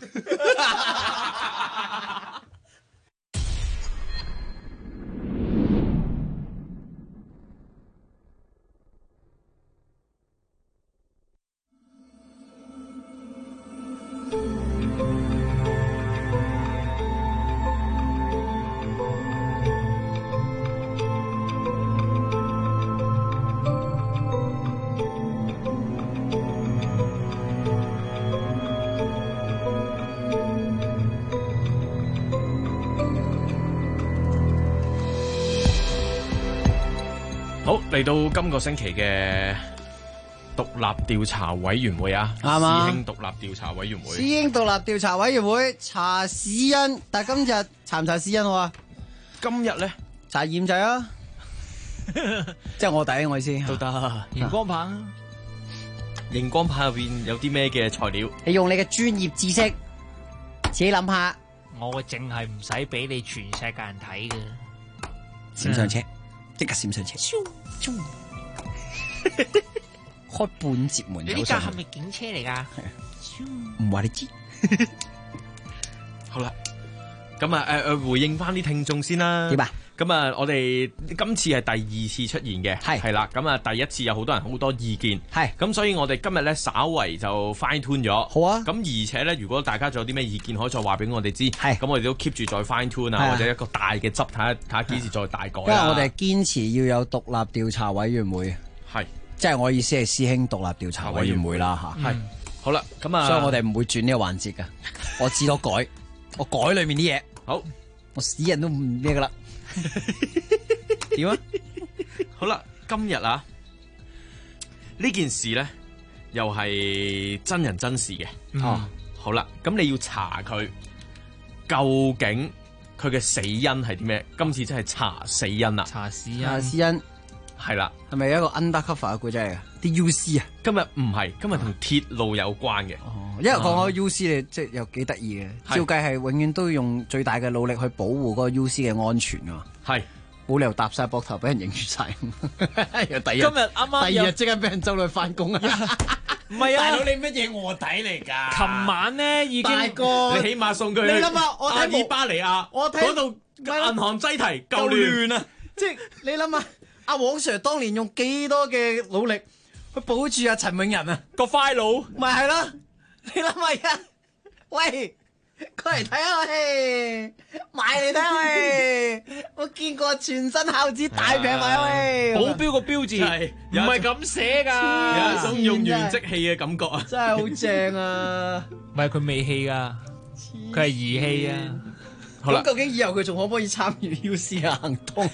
好，嚟到今個星期嘅獨立調查委員會啊， 啱啊師兄獨立調查委員會， 師兄獨立調查委員會查史恩，但係今日查唔查史恩好啊？ 今日咧查驗仔啊，即係我第一我意思都得。熒光棒啊， 熒光棒入邊有啲咩嘅材料？ 你用你嘅專業知識，自己諗下。 我淨係唔使俾你全世界人睇嘅。 閃上車，即刻閃上車。開半截門你呢架係咪警車嚟噶？ 唔話你知。 好啦，咁啊回應翻啲聽眾先啦。 點啊？ 咁啊，我哋今次係第二次出現嘅，係啦。咁啊，第一次有好多人好多意見，係咁，所以我哋今日咧稍為就 fine tune 咗。好啊。咁而且咧，如果大家仲有啲咩意見，可以再話俾我哋知。係。咁我哋都 keep 住再 fine tune 啊，或者一個大嘅執，睇下幾時再大改。因為我哋堅持要有獨立調查委員會。 係。即係我意思係師兄獨立調查委員會啦嚇。 係。好啦，咁啊， 所以我哋唔會轉呢個環節㗎。我只多改，我改裏面啲嘢。 好。 我死人都唔咩㗎啦。點啊？ 好啦，今日啊呢件事咧又係真人真事嘅。哦，好啦，咁你要查佢究竟佢嘅死因係啲咩？今次真係查死因啦。 查死因係啦， 係咪一個 undercover 嘅故仔嚟噶？啲 UC 啊？ 今日唔係，今日同鐵路有關嘅。 哦，因為講開 UC 你即係又幾得意嘅，照計係永遠都用最大嘅努力去保護嗰個 UC 嘅安全噶。係。冇理由搭晒膊頭俾人影住晒，今日啱啱第二日即刻俾人走落去翻工啊！ 唔係啊， 大佬你乜嘢臥底嚟㗎？ 琴晚咧已經， 大哥， 你起碼送佢。 你諗下，我睇阿爾巴尼亞， 我睇嗰度銀行擠提夠亂啊！ 即係你諗下，阿黃 Sir 當年用幾多嘅努力去保住阿陳永仁啊個 file， 咪係咯？你諗下，喂！過嚟睇下喂，買嚟睇下喂，我見過全身孝子大平買喂， 保鏢個標誌唔係咁寫噶， 有一種用完即棄嘅感覺啊！ 真係好正啊！ 唔係佢未棄噶，佢係儀器啊！ 好啦，咁究竟以後佢仲可唔可以參與 UC 嘅行動？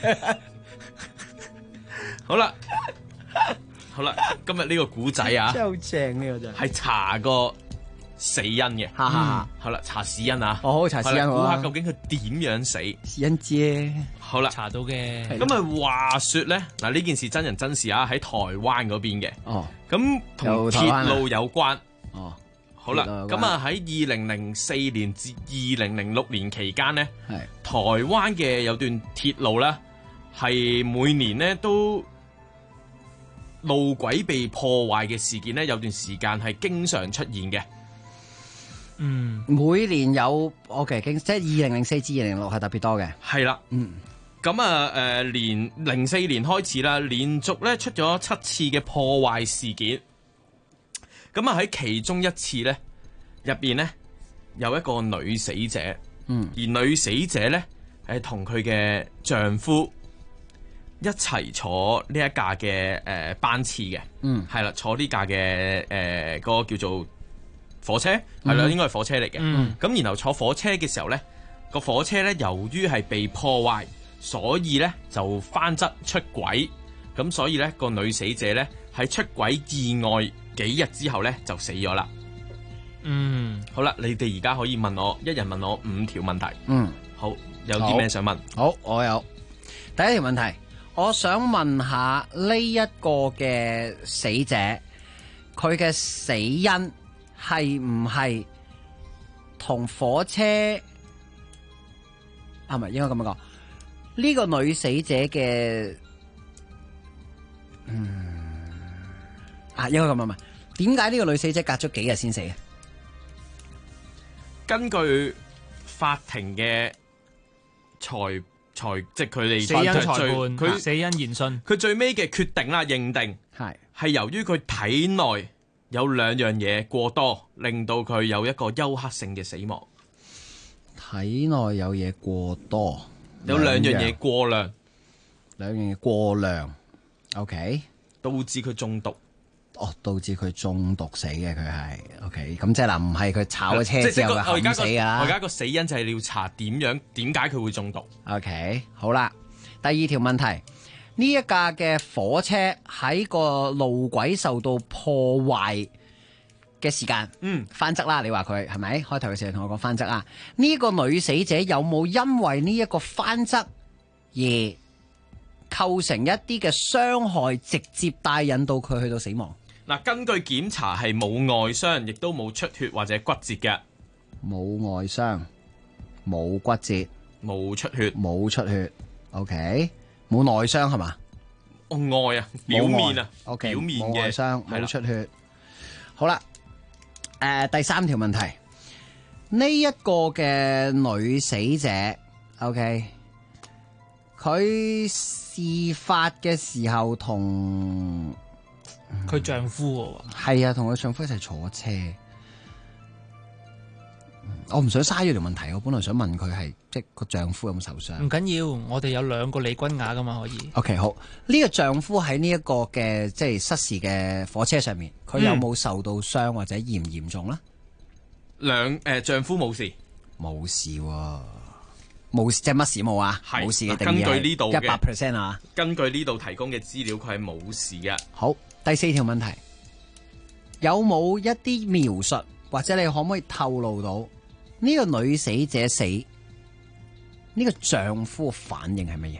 好啦，好啦，今日呢個古仔啊， 真係好正呢個真係查過死因嘅，好啦，查死因啊， 好查死因， 估下究竟佢點樣死？ 死因啫， 好啦， 查到嘅。 咁啊，話說咧，嗱呢件事真人真事啊，喺台灣嗰邊嘅，咁同鐵路有關，好啦，咁啊喺2004年至2006年期間咧，台灣嘅有段鐵路咧，係每年咧都路軌被破壞嘅事件咧，有段時間係經常出現嘅。 每年有 OK， 即係2004至2006係特別多嘅。 係啦，咁啊連04年開始啦，連續咧出咗7次嘅破壞事件。咁啊喺其中一次咧入邊咧有一個女死者，而女死者咧係同佢嘅丈夫一齊坐呢一架嘅班次嘅，係啦，坐呢架嘅嗰個叫做火車，係啦，應該係火車嚟嘅。咁然後坐火車嘅時候咧， 個火車咧由於係被破壞，所以咧就翻側出軌，咁所以咧個女死者咧喺出軌意外幾日之後咧就死咗啦。好啦，你哋而家可以問我，一人問我5條問題。好，有啲咩想問？ 好，我有第一條問題，我想問下呢一個嘅死者，佢嘅死因係唔係同火車係咪應該咁樣講？呢個女死者嘅應該咁樣問，點解呢個女死者隔咗幾日先死嘅？ 根據法庭嘅即係佢哋死因裁判， 佢死因研訊， 佢最尾嘅決定啦，認定係由於佢體內有2樣嘢過多，令到佢有一個休克性嘅死亡。 體內有嘢過多， 有2樣嘢過量 ，2樣嘢過量 ，OK， 導致佢中毒。 導致佢中毒死嘅，佢係 OK， 咁即係嗱，唔係佢炒咗車之後佢冚死㗎啦。 我而家個死因就係要查點解佢會中毒。 OK， 好啦，第2條問題，呢一架嘅火車喺個路軌受到破壞嘅時間，翻側啦，你話佢係咪？開頭嘅時候同我講翻側啦，呢個女死者有冇因為呢一個翻側而構成一啲嘅傷害，直接帶引到佢去到死亡？ 嗱，根據檢查係冇外傷，亦都冇出血或者骨折嘅。 冇外傷，冇骨折， 冇出血， 冇出血。OK， 冇內傷係嘛？ 外啊，表面啊 ，OK， 表面嘅冇外傷，冇出血。好啦，第3條問題，呢一個嘅女死者 ，OK， 佢事發嘅時候同佢丈夫係啊，同佢丈夫一齊坐車。我唔想嘥咗條問題，我本來想問佢係即係個丈夫有冇受傷。 唔緊要，我哋有2個李君雅噶嘛，可以。 OK， 好，呢個丈夫喺呢一個嘅即係失事嘅火車上面，佢有冇受到傷或者嚴唔嚴重咧？ 丈夫冇事， 冇事喎，冇事即係乜事冇啊？冇事嘅定義係根據呢度嘅 100%啊。 根據呢度提供嘅資料，佢係冇事嘅。 好，第4條問題，有冇一啲描述或者你可唔可以透露到呢個女死者死呢個丈夫反應係乜嘢？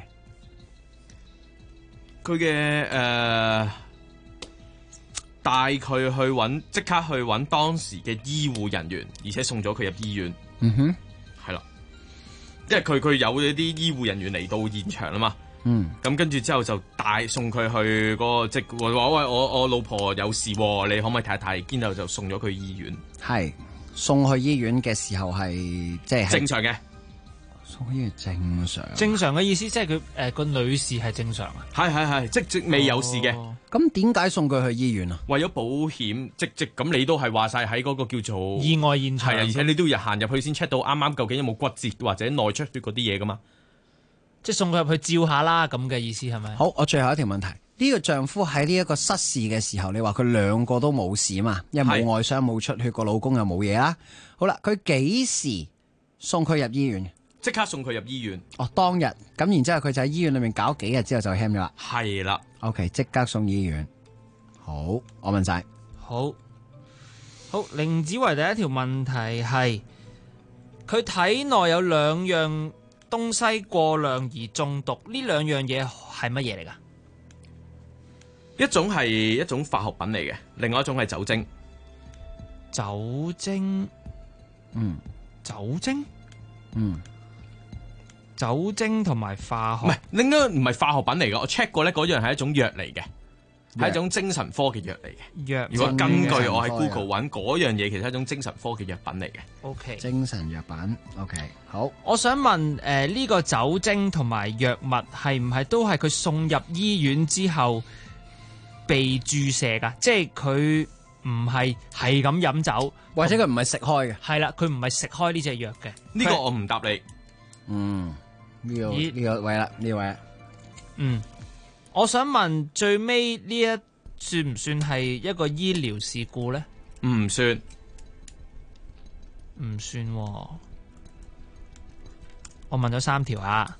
佢嘅帶佢去揾，即刻去揾當時嘅醫護人員，而且送咗佢入醫院。係啦，因為佢有一啲醫護人員嚟到現場啦嘛。咁跟住之後就送佢去嗰個，即係話喂，我老婆有事，你可唔可以睇一睇？然後就送咗佢醫院。係送去醫院嘅時候係即係正常嘅。 送去醫院正常。 正常嘅意思即係佢個女士係正常啊？ 係，即未有事嘅。 咁點解送佢去醫院啊？ 為咗保險，即咁你都係話晒喺嗰個叫做意外現場。係啊， 而且你都要行入去先 check 到啱啱究竟有冇骨折或者內出血嗰啲嘢噶嘛。 即係送佢入去照下啦，咁嘅意思係咪？ 好，我最後一條問題，呢個丈夫喺呢一個失事嘅時候，你話佢2個都冇事嘛？因為冇外傷冇出血，個老公又冇嘢啦。好啦，佢幾時送佢入醫院？ 即刻送佢入醫院。 當日咁，然之後佢就喺醫院裏面搞幾日之後就 ham 咗啦。 係啦。 OK， 即刻送醫院。好，我問晒。 好，凌子維第一條問題係佢體內有2樣東西過量而中毒，呢2樣嘢係乜嘢嚟㗎？ 一種係一種化學品嚟嘅，另外一種係酒精。 酒精，酒精同埋化學， 應該唔係化學品嚟嘅。我 check 過咧，嗰樣係一種藥嚟嘅，係一種精神科嘅藥嚟嘅。 藥， 如果根據我喺 Google 揾嗰樣嘢，其實係一種精神科嘅藥品嚟嘅。 OK， 精神藥品。OK， 好。 我想問呢個酒精同埋藥物係唔係都係佢送入醫院之後被注射㗎？即係佢唔係咁飲酒， 或者佢唔係食開嘅。 係啦，佢唔係食開呢隻藥嘅。 呢個我唔答你。 呢個位啦，呢位。 我想問最尾呢一算唔算係一個醫療事故咧？ 唔算， 唔算喎。 我問咗3條啊。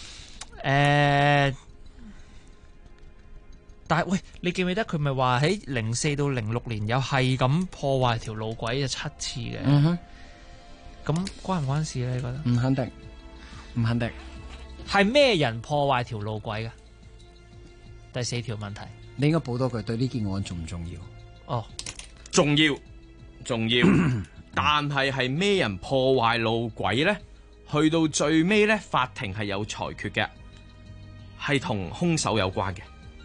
但係喂，你記唔記得佢咪話喺04到06年有係咁破壞條路軌就7次嘅？ 嗯哼， 咁關唔關事咧？你覺得？ 唔肯定，唔肯定。 係咩人破壞條路軌嘅？第4條問題， 你應該補多句，對呢件案重唔重要？ 哦， 重要，重要。但係咩人破壞路軌咧？去到最尾咧，法庭係有裁決嘅，係同兇手有關嘅。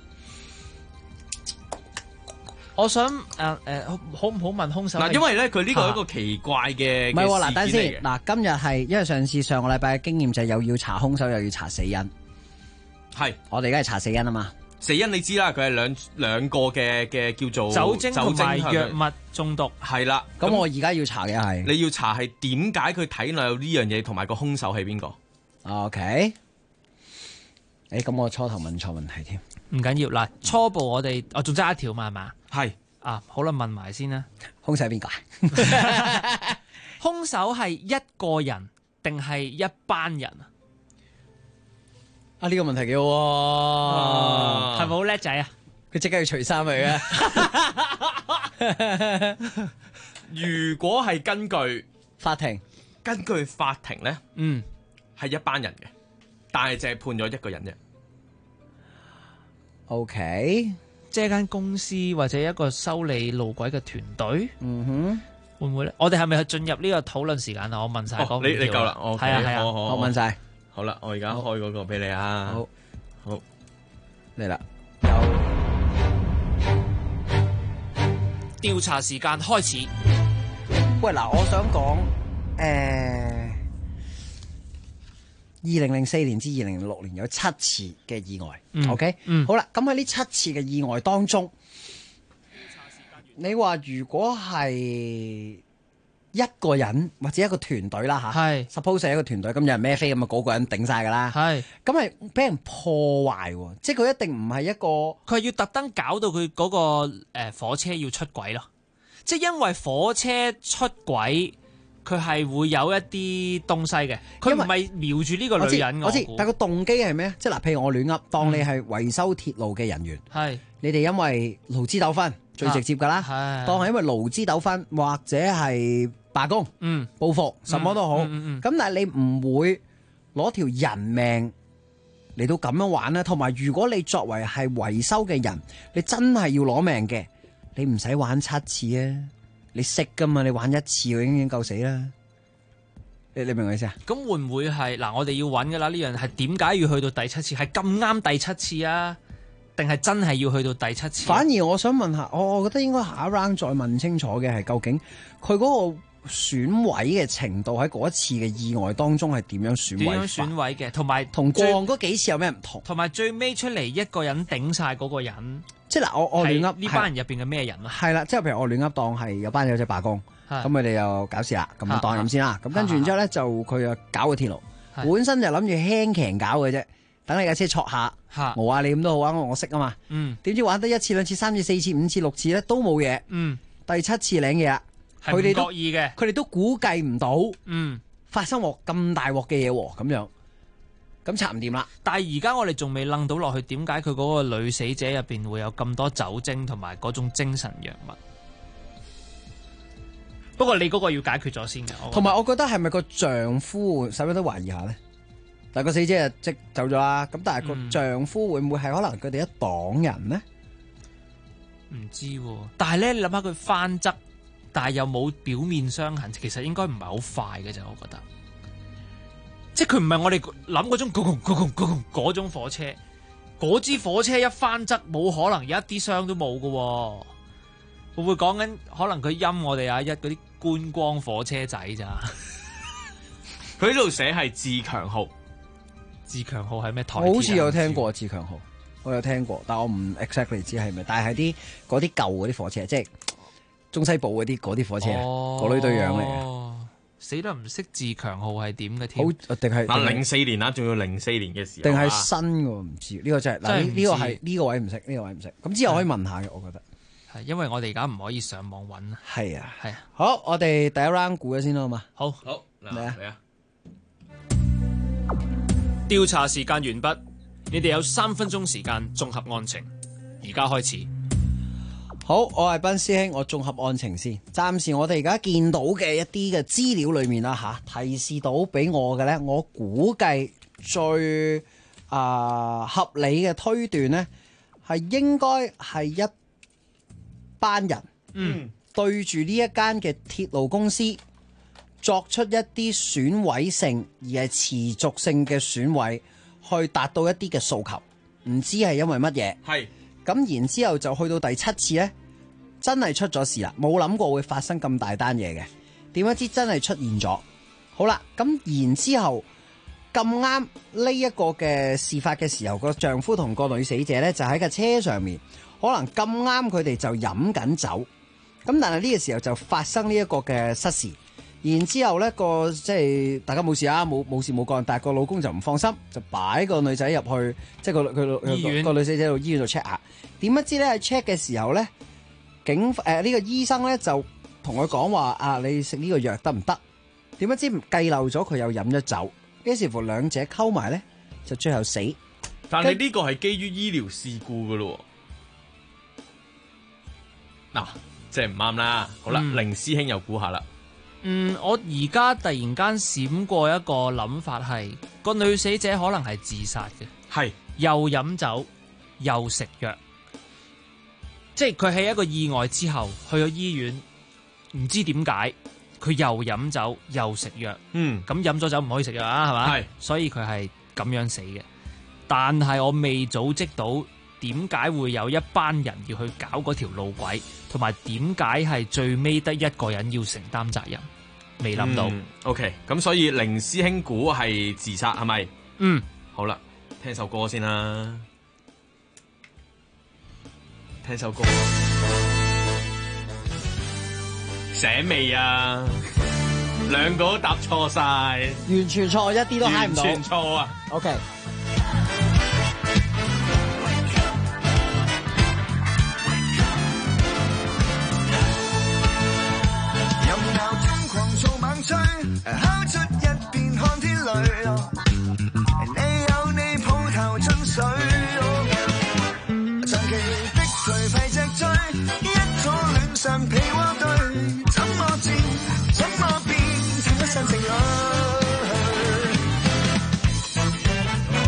我想好唔好問兇手？ 嗱，因為咧佢呢個係一個奇怪嘅， 唔係喎，嗱，等先，嗱，今日係因為上個禮拜嘅經驗就係又要查兇手，又要查死因。 係， 我哋而家係查死因啊嘛。 死因你知啦，佢係兩個嘅叫做酒精同埋藥物中毒。 係啦， 咁我而家要查嘅係你要查係點解佢體內有呢樣嘢，同埋個兇手係邊個 ？OK。咁我初頭問錯問題添。 唔緊要，嗱，初步我仲揸1條嘛，係嘛？ 係啊，好啦，問埋先啦。 兇手係邊個？ 兇手係一個人定係一班人啊？ 呢個問題幾好喎， 係咪好叻仔啊？ 佢即刻要除衫嚟嘅。 如果係根據法庭咧，係一班人嘅，但係淨係判咗1個人啫。 OK， 即係間公司或者一個修理路軌嘅團隊。 嗯哼， 會唔會咧？我哋係咪去進入呢個討論時間啊？我問晒嗰你夠啦， 係啊， 我問晒。 好啦，我而家開嗰個俾你啊。好嚟啦。 調查時間開始。 喂，嗱，我想講2004年至2006年有7次嘅意外。OK，好啦，咁喺呢7次嘅意外當中，你話如果係一個人或者一個團隊啦吓，係 suppose 係一個團隊，咁有人孭飛咁啊，嗰個人頂晒噶啦，係咁係俾人破壞，即係佢一定唔係一個， 佢係要特登搞到佢嗰個火車要出軌咯，即係因為火車出軌，佢係會有一啲東西嘅，佢唔係瞄住呢個女人。 我知，但係個動機係咩？即係嗱，譬如我亂噏，當你係維修鐵路嘅人員，係你哋因為勞資糾紛最直接噶啦，當係因為勞資糾紛或者係罷工、報復，什麼都好。咁但係你唔會攞條人命嚟到咁樣玩啦。同埋，如果你作為係維修嘅人，你真係要攞命嘅，你唔使玩7次啊！你識噶嘛？你玩1次已經夠死啦。你明我意思啊？ 咁會唔會係嗱？我哋要揾噶啦，呢樣係點解要去到第7次？係咁啱第7次啊？定係真係要去到第7次？ 反而我想問下，我覺得應該下一 round 再問清楚嘅係，究竟佢嗰個損毀嘅程度喺嗰一次嘅意外當中係點樣損毀？ 點樣損毀嘅？同埋同過往嗰幾次有咩唔同？ 同埋最尾出嚟一個人頂晒嗰個人， 即係嗱，我亂噏呢班人入邊嘅咩人啊？ 係啦，即係譬如我亂噏當係有班友仔罷工，咁佢哋又搞事啦，咁當係咁先啦。咁跟住然之後咧，就佢又搞個鐵路，本身就諗住輕騎搞嘅啫，等你架車挫下，冇話你咁都好啊，我識啊嘛。點知玩得1次、2次、3次、4次、5次、6次咧都冇嘢。第7次領嘢啦。佢哋都佢哋都估計唔到，發生咁大鑊嘅嘢喎，咁樣咁查唔掂啦。 但係而家我哋仲未諗到落去，點解佢嗰個女死者入邊會有咁多酒精同埋嗰種精神藥物？不過你嗰個要解決咗先嘅。 同埋我覺得係咪個丈夫使唔使都懷疑下咧？但係個死者即走咗啦，咁但係個丈夫會唔會係可能佢哋一黨人呢？ 唔知喎，但係咧，你諗下佢翻側。但係又冇表面傷痕，其實應該唔係好快嘅啫，我覺得。即係佢唔係我哋諗嗰種嗰種火車，嗰支火車一翻側，冇可能一啲傷都冇嘅。會唔會講緊可能佢陰我哋嗰啲觀光火車仔咋？ 佢呢度寫係自強號， 自強號係咩台？ 我好似有聽過自強號，我有聽過，但我唔 exactly 知係咪。但係係嗰啲舊嗰啲火車，即係。中西部嗰啲火車，嗰女對樣嚟嘅， 死都唔識自強號係點嘅添？ 好定係 04年啦，仲要04年嘅時候， 定係新嘅唔知呢個真係嗱呢個係呢個位唔識，呢個位唔識。咁之後可以問下嘅，我覺得係因為我哋而家唔可以上網揾。 係啊，係啊。好，我哋第一 round 估咗先啦，好嘛？ 好， 嚟啊！ 調查時間完畢，你哋有3分鐘時間綜合案情，而家開始。 好，我係斌師兄，我綜合案情先。暫時我哋而家見到嘅一啲嘅資料裏面啦提示到俾我嘅呢，我估計最合理嘅推斷呢，係應該係一班人對住呢一間嘅鐵路公司作出一啲損毀性而係持續性嘅損毀，去達到一啲嘅訴求。唔知係因為乜嘢？係咁，然之後就去到第7次呢，真係出咗事啦，冇諗過會發生咁大單嘢嘅，點不知真係出現咗。好啦，咁然之後咁啱呢一個嘅事發嘅時候，個丈夫同個女死者呢，就喺架車上面，可能咁啱佢哋就飲緊酒，咁但係呢個時候就發生呢一個嘅失事。然之後呢個即係大家冇事啊，冇事冇幹，但係個老公就唔放心，就擺個女仔入去，即係個女死者到醫院度 check 下。點不知呢，喺 check 嘅時候呢，呢個醫生呢就同佢講話你食呢個藥得唔得？點不知計漏咗佢又飲咗酒，於是乎兩者溝埋呢，就最後死。 但係呢個係基於醫療事故噶咯，嗱，即係唔啱啦。好啦，凌師兄又估下啦。 我而家突然間閃過一個諗法係，個女死者可能係自殺嘅， 係又飲酒又食藥，即係佢喺一個意外之後去咗醫院，唔知點解佢又飲酒又食藥，咁飲咗酒唔可以食藥啊，係嘛？係，所以佢係咁樣死嘅。但係我未組織到點解會有一班人要去搞嗰條路軌，同埋點解係最尾得一個人要承擔責任，未諗到。 OK， 咁所以凌師兄估係自殺係咪？好啦，聽首歌先啦，聽首歌。寫未啊？兩個都答錯晒， 完全錯，一啲都猜唔到。 完全錯啊 ！OK。 敲出一片看天雷，你有你抱頭進水，長期的頹廢脊椎，一左戀上皮蛙堆，怎麼戰，怎麼變，情不散情侶。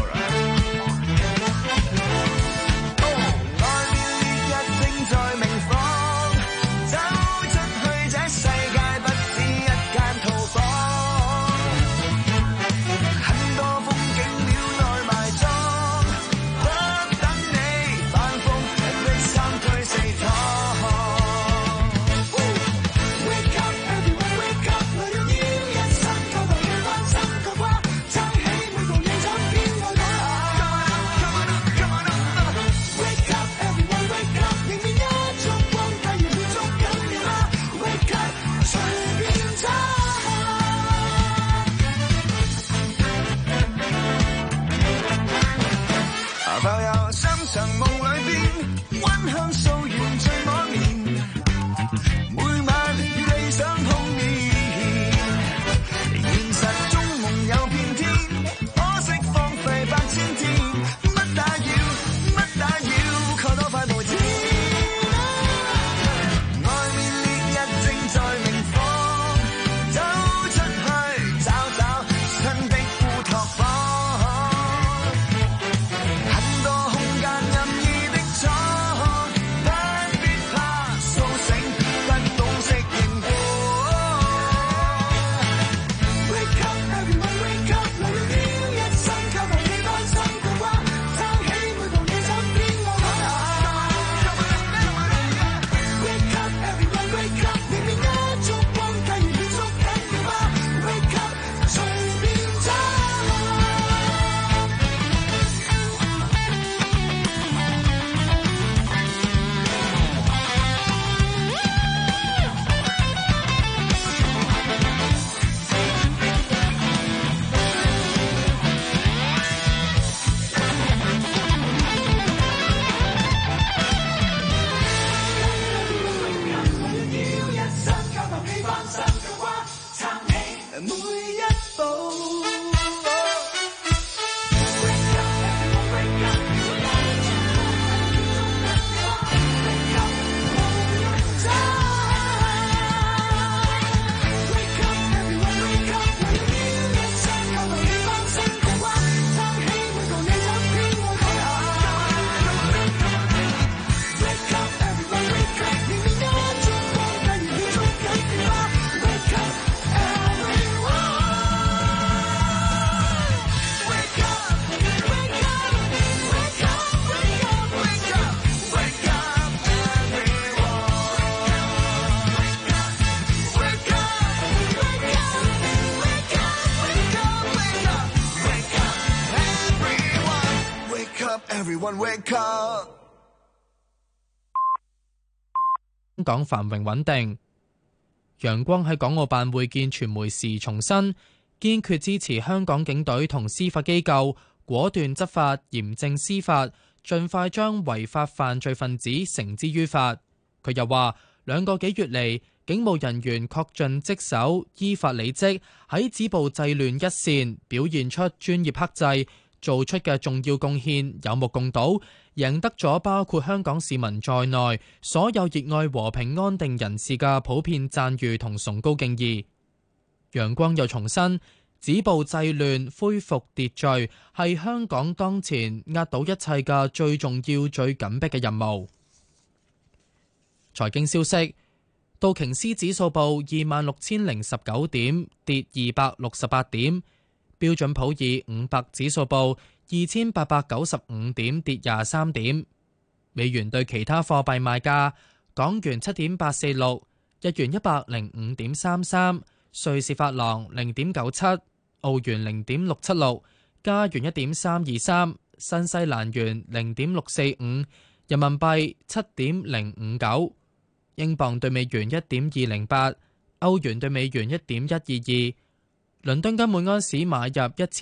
香港繁榮穩定。楊光喺港澳辦會見傳媒時重申，堅決支持香港警隊同司法機構果斷執法、嚴正司法，盡快將違法犯罪分子繩之於法。佢又話，2個幾月嚟，警務人員恪盡職守、依法履職，喺止暴制亂一線表現出專業克制，做出嘅重要貢獻有目共睹，贏得咗包括香港市民在內所有熱愛和平安定人士嘅普遍讚譽同崇高敬意。楊光又重申，止暴制亂、恢復秩序係香港當前壓倒一切嘅最重要、最緊迫嘅任務。財經消息，道瓊斯指數報26,019點，跌268點；標準普爾500指數報2,895點，跌23點。美元對其他貨幣賣價：港元7.846，日元105.33，瑞士法郎0.97，澳元0.676，加元1.323，新西蘭元0.645，人民幣7.059。英鎊對美元1.208，歐元對美元1.122，倫敦金每安士買入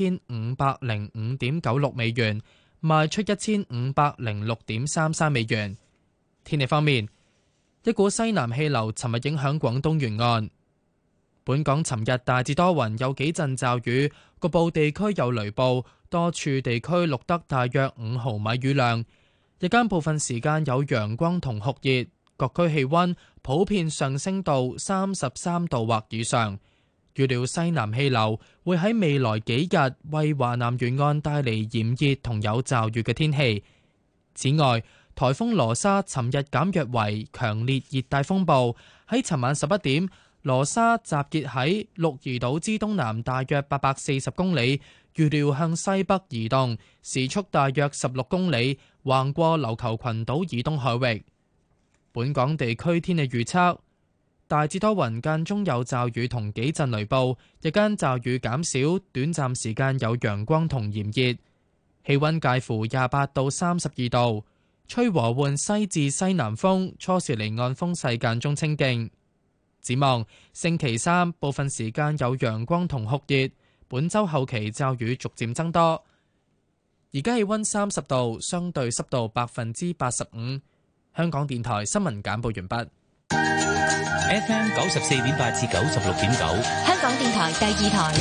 1505.96美元，賣出1506.33美元。天氣方面，一股西南氣流尋日影響廣東沿岸，本港尋日大致多雲，有幾陣驟雨，局部地區有雷暴，多處地區錄得大約5毫米雨量。日間部分時間有陽光同酷熱。各區氣溫普遍上升到33度或以上，預料西南氣流會喺未來幾日為華南沿岸帶嚟炎熱同有驟雨嘅天氣。此外，颱風羅莎尋日減弱為強烈熱帶風暴，喺尋晚11點，羅莎集結喺鹿兒島之東南大約840公里，預料向西北移動，時速大約16公里，橫過琉球群島以東海域。本港地區天氣預測，大致多雲，間中有驟雨同幾陣雷暴，日間驟雨減少，短暫時間有陽光同炎熱，氣溫介乎28到32度，吹和緩西至西南風，初時離岸風勢間中清勁。展望星期三部分時間有陽光同酷熱，本周後期驟雨逐漸增多。而家氣溫30度，相對濕度85%。香港電台新聞簡報完畢。 FM 94.8至96.9， 香港電台第2台。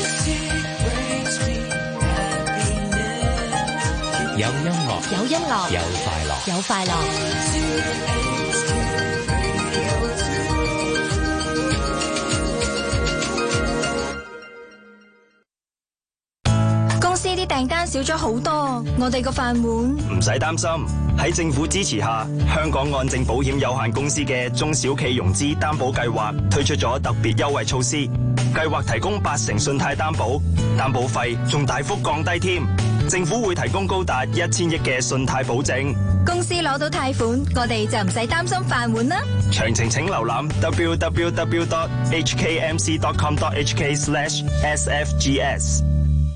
有音樂， 有音樂， 有快樂， 有快樂。 公司啲訂單少咗好多，我哋個飯碗唔使擔心。喺政府支持下，香港按證保險有限公司嘅中小企融資擔保計劃推出咗特別優惠措施，計劃提供80%信貸擔保，擔保費仲大幅降低添。政府會提供高達1000億嘅信貸保證， 公司攞到貸款，我哋就唔使擔心飯碗啦。 詳情請瀏覽 www.hkmc.com.hk/sfgs。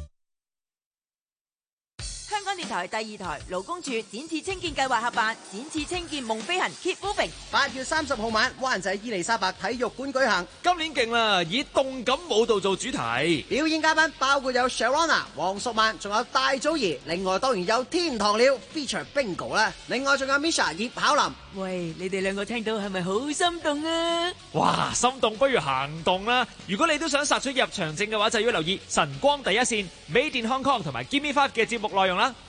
電台第2台勞工處展翅青見計劃合辦展翅青見夢飛行 Keep Moving， 8月30號晚灣仔伊利沙伯體育館舉行。 今年勁啦，以動感舞蹈做主題， 表演嘉賓包括有 Sharona、黃淑曼，仲有大祖兒，另外當然有天堂鳥 feature Bingo 啦，另外仲有 Misha 葉巧琳。 喂，你哋兩個聽到係咪好心動啊？ 哇，心動不如行動啦！如果你都想索取入場證嘅話，就要留意晨光第一線、Made in Hong Kong 同埋 Give Me 5嘅節目內容啦。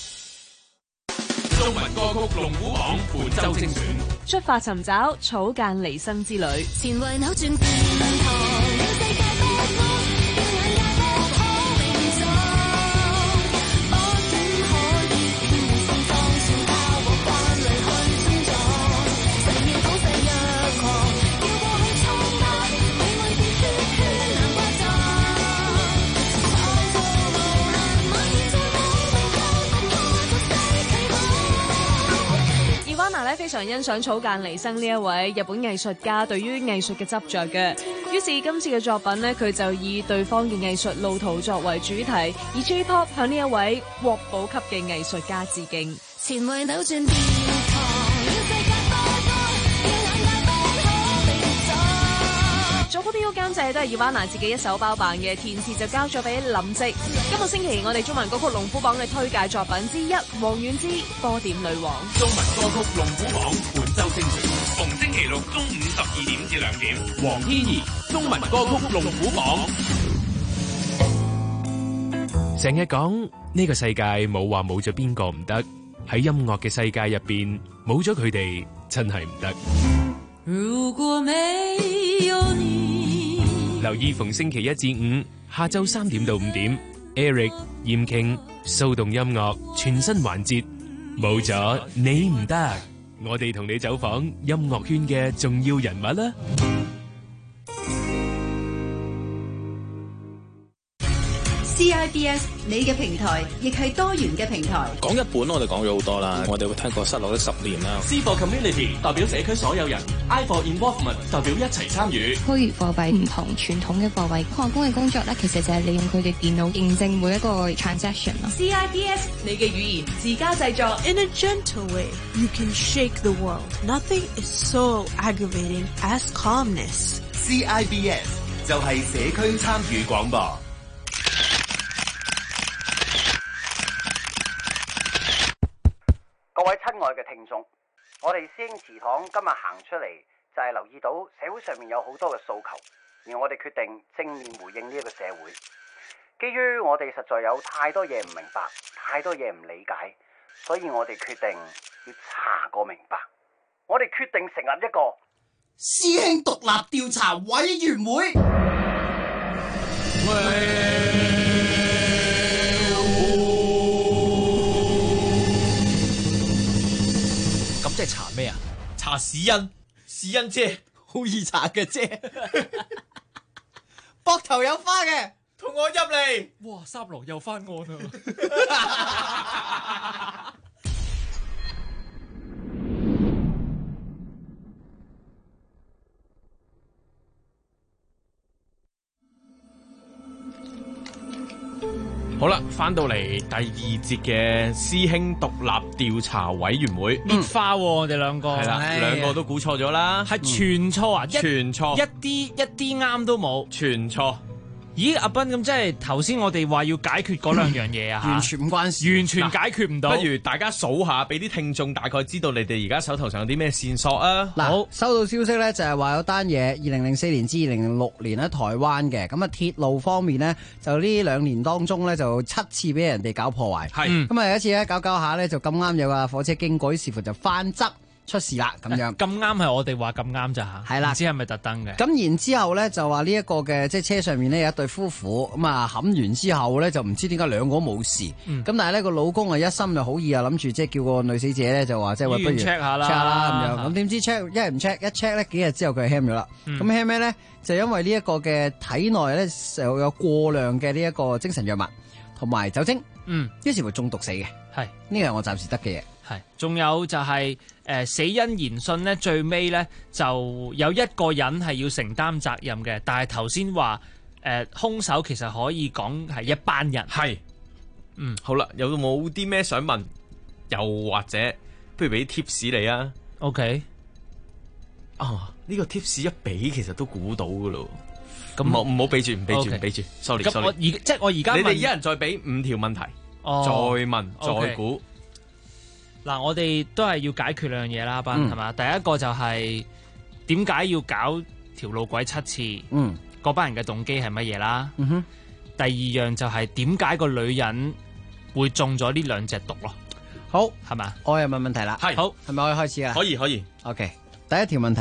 中文歌曲龍虎榜本周精選， 出發尋找草間彌生之旅。 前為扭轉殿堂，世界不安，要眼界不可名狀，不斷可以見盛裝，算靠我慣嚟去衝撞，誓要好勢若狂，要過去衝壓，你會變圈圈難掛撞，創造無限萬千種光明透過我俗世期望。 Ivana 非常欣賞草間彌生呢一位日本藝術家對於藝術嘅執着嘅，於是今次嘅作品呢，佢就以對方嘅藝術路途作為主題，以 J-pop 向呢一位國寶級嘅藝術家致敬。 前衛扭轉殿堂，要世界多多，要眼界不可並阻。 做嗰啲個監製都係葉灣娜自己一手包辦嘅，填詞就交咗俾林夕。今個星期我哋中文歌曲龍虎榜嘅推介作品之一，王菀之《波點女王》。 中文歌曲龍虎榜本周精選，逢星期六中午12點至2點。黃天怡中文歌曲龍虎榜。 成日講呢個世界冇話冇咗邊個唔得，喺音樂嘅世界入邊冇咗佢哋真係唔得。 如果沒有你， 留意逢星期一至五下晝3點到5點 ，Eric、嚴傾、騷動音樂全新環節，冇咗你唔得，我哋同你走訪音樂圈嘅重要人物啦。 CIBS 你嘅平台，亦係多元嘅平台。 講日本我哋講咗好多啦，我哋會聽過失落的10年啦。 C for Community 代表社區所有人 ，I for Involvement 代表一齊參與。 虛擬貨幣唔同傳統嘅貨幣，礦工嘅工作咧，其實就係利用佢哋電腦認證每一個 transaction 咯。 CIBS 你嘅語言自家製作 ，In a gentle way, you can shake the world. Nothing is so aggravating as calmness. CIBS 就係社區參與廣播。 各位親愛嘅聽眾，我哋師兄祠堂今日行出嚟就係留意到社會上面有好多嘅訴求，而我哋決定正面回應呢一個社會。基於我哋實在有太多嘢唔明白，太多嘢唔理解，所以我哋決定要查個明白。我哋決定成立一個師兄獨立調查委員會。 即係查咩啊？查史恩，史恩姐， 好易查嘅啫。膊頭有花嘅， 同我入嚟。哇，三郎又翻案啦！ 好啦，翻到嚟第2節嘅師兄獨立調查委員會， 搣花我哋兩個係啦，兩個都估錯咗啦， 係全錯啊！ 全錯， 一啲啱都冇， 全錯。 咦，阿斌咁即係頭先我哋話要解決嗰2樣嘢啊， 完全唔關事， 完全解決唔到。 不如大家數下，俾啲聽眾大概知道你哋而家手頭上有啲咩線索啊？ 好，收到消息咧，就係話有單嘢，2004年至2006年喺台灣嘅，咁啊鐵路方面呢，就呢2年當中咧就7次俾人哋搞破壞， 係咁啊有一次咧搞下咧就咁啱有架火車經過，於是乎就翻側。出事啦咁樣， 咁啱係我哋話咁啱咋嚇， 係啦， 唔知係咪特登嘅。 咁然之後咧就話呢一個嘅即係車上面咧有一對夫婦，咁啊冚完之後咧就唔知點解兩個冇事，咁但係咧個老公啊一心就好意啊諗住即係叫個女死者咧就話即係喂不如 check 下啦咁樣，咁點知 check 一係唔 check， 一 check 咧幾日之後佢係 ham 咗啦，咁 ham 咩咧就因為呢一個嘅體內咧就有過量嘅呢一個精神藥物同埋酒精，於是乎中毒死嘅， 係呢個係我暫時得嘅嘢。 係，仲有就係死因研訊咧，最尾咧就有一個人係要承擔責任嘅，但係頭先話兇手其實可以講係一班人。 係，好啦，有冇啲咩想問？又或者不如俾啲 tips 你啊 ？OK， 呢個 tips 一俾其實都估到噶咯。咁唔好俾住，唔俾住，唔俾住。sorry， 即係我而家你哋一人再俾5條問題，再問再估。 嗱，我哋都係要解決2樣嘢啦，班係嘛？第一個就係點解要搞條路軌7次？嗰班人嘅動機係乜嘢啦？第2樣就係點解個女人會中咗呢2隻毒咯？ 好， 係嘛？ 我又問問題啦。 係，好， 係咪可以開始啊？ 可以。 OK， 第一條問題，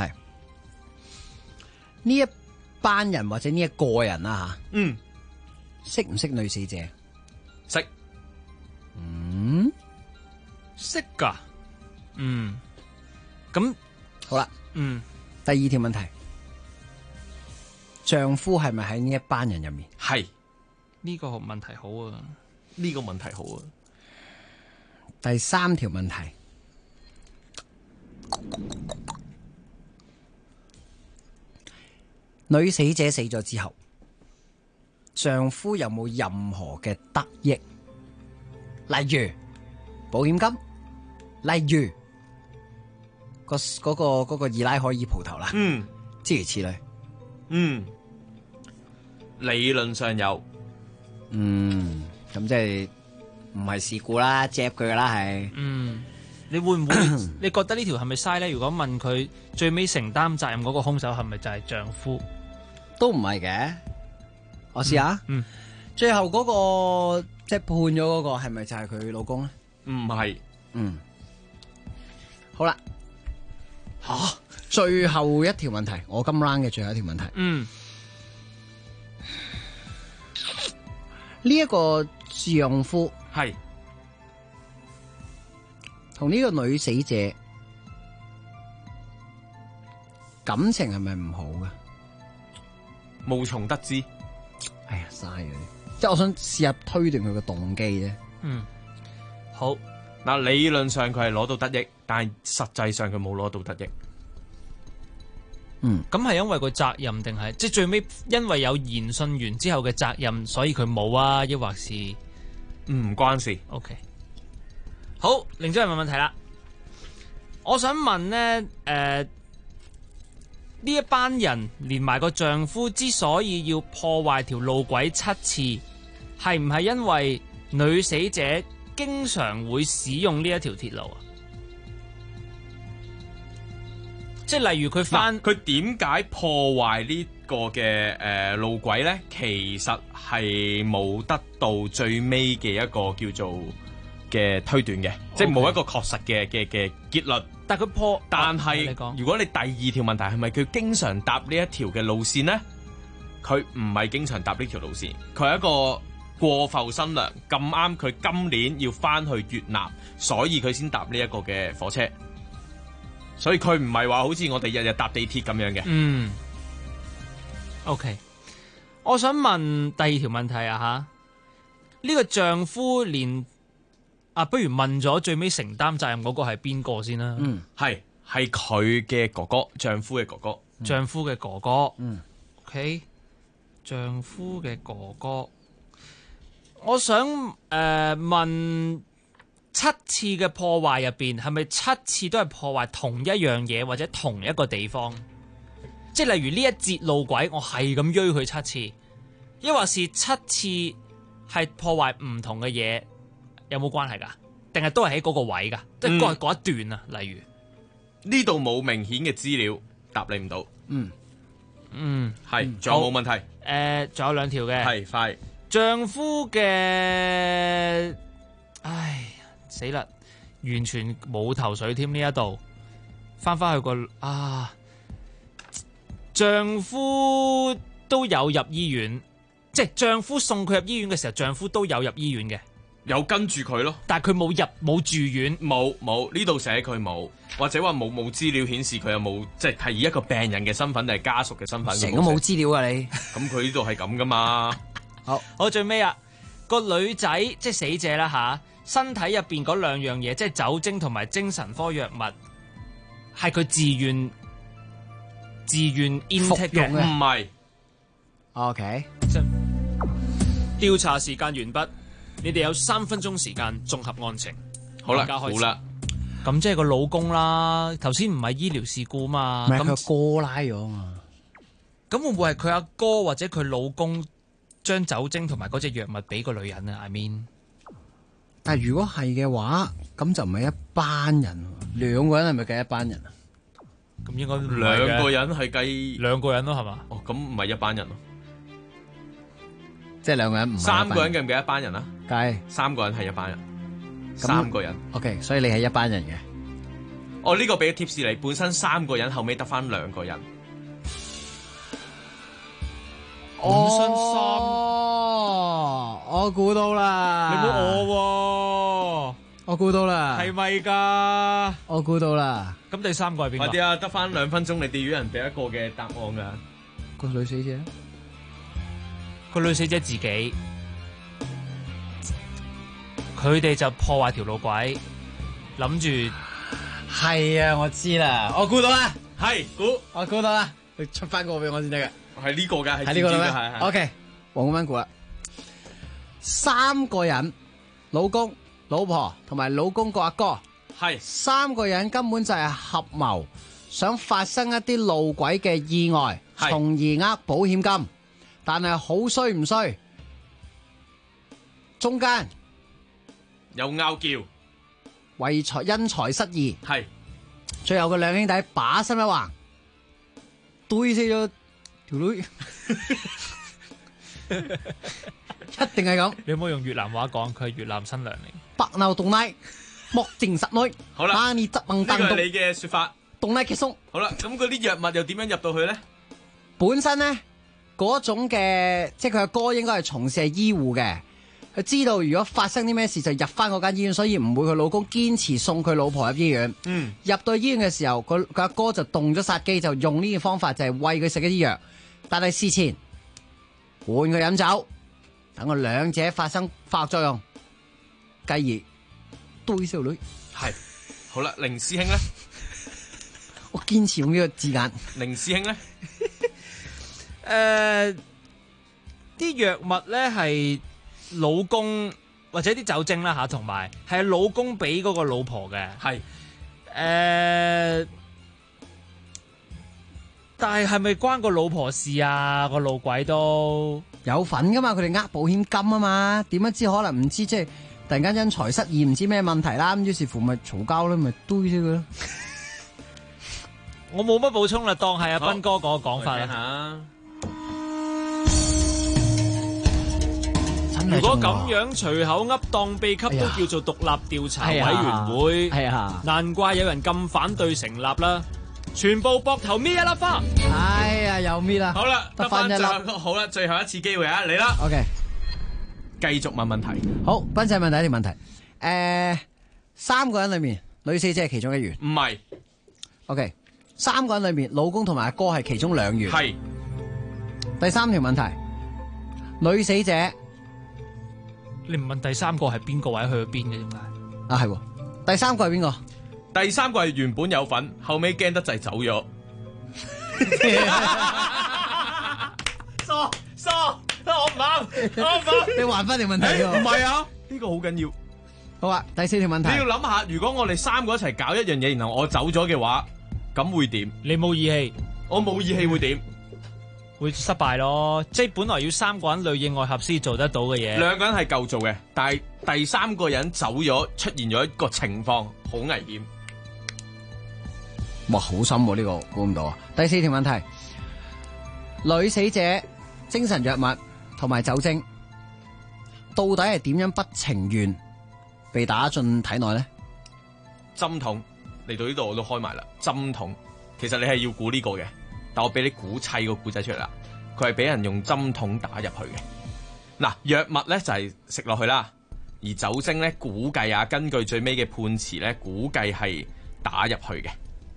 呢一班人或者呢一個人啊吓，識唔識女死者？ 識。 識噶，咁好啦，第2條問題，丈夫係咪喺呢一班人入面？ 係， 呢個問題好啊， 呢個問題好啊。 第3條問題，女死者死咗之後，丈夫有冇任何嘅得益？例如保險金、 例如嗰個二奶可以蒲頭啦，諸如此類。 理論上有。 咁即係唔係事故啦，接佢噶啦係。 你會唔會？你覺得呢條係咪嘥咧？如果問佢最尾承擔責任嗰個兇手係咪就係丈夫？ 都唔係嘅，我試下。最後嗰個即係判咗嗰個係咪就係佢老公咧？ 唔係。 好啦，最後一條問題，我今 round 嘅最後一條問題。呢一個丈夫係同呢個女死者感情係咪唔好㗎？ 無從得知。 哎呀，嘥嘅，即係我想試下推斷佢嘅動機啫。 好。 嗱，理論上佢係攞到得益，但係實際上佢冇攞到得益。 咁係因為個責任定係即係最尾因為有言訊完之後嘅責任，所以佢冇啊？抑或是唔關事。 OK， 好，另一問問題啦。我想問呢，呢一班人連埋個丈夫之所以要破壞條路軌7次，係唔係因為女死者經常會使用呢一條鐵路啊？即係例如佢點解破壞呢個嘅路軌咧？其實係冇得到最尾嘅一個叫做嘅推斷嘅，即係冇一個確實嘅結論。但係如果你第二條問題係咪佢經常搭呢一條嘅路線咧？佢唔係經常搭呢條路線，佢係一個過埠新娘，咁啱佢今年要翻去越南，所以佢先搭呢一個嘅火車。所以佢唔係話好似我哋日日搭地鐵咁樣嘅。 OK， 我想問第二條問題啊吓，呢個丈夫連不如問咗最尾承擔責任嗰個係邊個先啦？ 係佢嘅哥哥，丈夫嘅哥哥。 丈夫嘅哥哥。OK， 丈夫嘅哥哥。我想問。7次嘅破壞入邊，係咪7次都係破壞同一樣嘢或者同一個地方？即係例如呢一節路軌，我係咁追佢7次，抑或是7次係破壞唔同嘅嘢，有冇關係㗎？定係都係喺嗰個位㗎？即係嗰一段啊？例如呢度冇明顯嘅資料，答你唔到。係，仲有冇問題？ 仲有2條嘅。 係快。 丈夫嘅，死啦！完全冇頭緒添呢一度，翻去丈夫都有入醫院，即係丈夫送佢入醫院嘅時候，丈夫都有入醫院嘅， 有跟住佢咯。 但係佢冇住院， 冇呢度寫佢冇，或者話冇資料顯示佢有冇，即係以一個病人嘅身份定係家屬嘅身份。 成個冇資料啊你！ 咁佢呢度係咁噶嘛？ 好最尾啊，個女仔即係死者啦吓。身體入邊嗰2樣嘢，即係酒精同埋精神科藥物，係佢自願 intake 嘅， 唔係。 OK， 調查時間完畢，你哋有3分鐘時間綜合案情。 好啦，好啦， 咁即係個老公啦。頭先唔係醫療事故嘛， 咁佢哥拉咗嘛。 咁會唔會係佢阿哥或者佢老公將酒精同埋嗰隻藥物俾個女人啊 ？I mean。 但係如果係嘅話，咁就唔係一班人，2個人係咪計一班人啊？ 咁應該 2個人係計 2個人咯，係嘛？ 哦，咁唔係一班人咯， 即係2個人唔係 3個人計唔計一班人啊？ 計 3個人係一班人，3個人。 OK， 所以你係一班人嘅。 哦，呢個俾個貼士你，本身3個人，後尾得翻2個人。 本身我估到啦！ 你冇我估到啦！ 係咪㗎？ 我估到啦！ 咁第3個係邊個？ 快啲啊！得翻2分鐘，你哋要人俾一個嘅答案㗎。 個女死者？ 個女死者自己，佢哋就破壞條路軌，諗住係啊！我知啦，我估到啦，我估到啦，你出翻個俾我先得嘅。 係呢個㗎，係呢個啦。 係。 OK， 黃冠文估啦，3個人，老公、老婆同埋老公個阿哥係三個人根本就係合謀，想發生一啲路軌嘅意外，從而呃保險金。但係好衰唔衰？中間有拗撬， 為財因財失義， 係最後個兩兄弟把心一橫，對死咗條女，一定係咁。 你有冇用越南話講？佢係越南新娘嚟。 白鬧動拉，莫證實女。 好啦， 呢個係你嘅說法。 動拉結束。 好啦，咁嗰啲藥物又點樣入到去咧？ 本身咧嗰種嘅，即係佢阿哥應該係從事係醫護嘅。佢知道如果發生啲咩事就入翻嗰間醫院，所以唔會佢老公堅持送佢老婆入醫院。入到醫院嘅時候，佢阿哥就動咗殺機，就用呢個方法就係餵佢食一啲藥，但係事前換佢飲酒，等佢兩者發生化學作用，繼而對少女。 係好啦，凌師兄咧， 我堅持用呢個字眼。 凌師兄咧， 啲藥物咧係老公或者啲酒精啦吓，同埋係老公俾嗰個老婆嘅。 係但係咪關個老婆事啊？個路軌都有份噶嘛？佢哋呃保險金啊嘛？點樣知？可能唔知，即係突然間因財失義，唔知咩問題啦。咁於是乎咪嘈交咯，咪堆咗佢咯。 我冇乜補充啦，當係阿斌哥嗰個講法啦。如果咁樣隨口噏當秘笈都叫做獨立調查委員會，難怪有人咁反對成立啦！全部膊頭搣一粒花。 哎呀，又搣啦！ 好啦，得翻一粒。好啦，最後一次機會啊，嚟啦。 OK， 繼續問問題。 好，斌仔問第一條問題。三個人裏面，女死者係其中一員。 唔係。 OK，三個人裏面，老公同埋阿哥係其中兩員。 係。 第三條問題，女死者。 你唔問第三個係邊個或者去咗邊嘅點解？ 啊係，第三個係邊個？ 第三個係原本有份，後尾驚得滯走咗。疏，我唔啱。 你還翻條問題喎？ 唔係啊，呢個好緊要。 好啊，第四條問題。 你要諗下，如果我哋三個一齊搞一樣嘢，然後我走咗嘅話，咁會點？ 你冇義氣， 我冇義氣會點？ 會失敗咯，即係本來要三個人裏應外合先做得到嘅嘢， 兩個人係夠做嘅，但係第三個人走咗，出現咗一個情況，好危險。 哇，好深喎，呢個估唔到啊！第四條問題，女死者精神藥物同埋酒精，到底係點樣不情願被打進體內呢？ 針筒嚟到呢度我都開埋啦，針筒其實你係要估呢個嘅。但我俾你估砌個故仔出嚟啦，佢係俾人用針筒打入去嘅。嗱，藥物咧就係食落去啦，而酒精咧估計啊，根據最尾嘅判詞咧，估計係打入去嘅。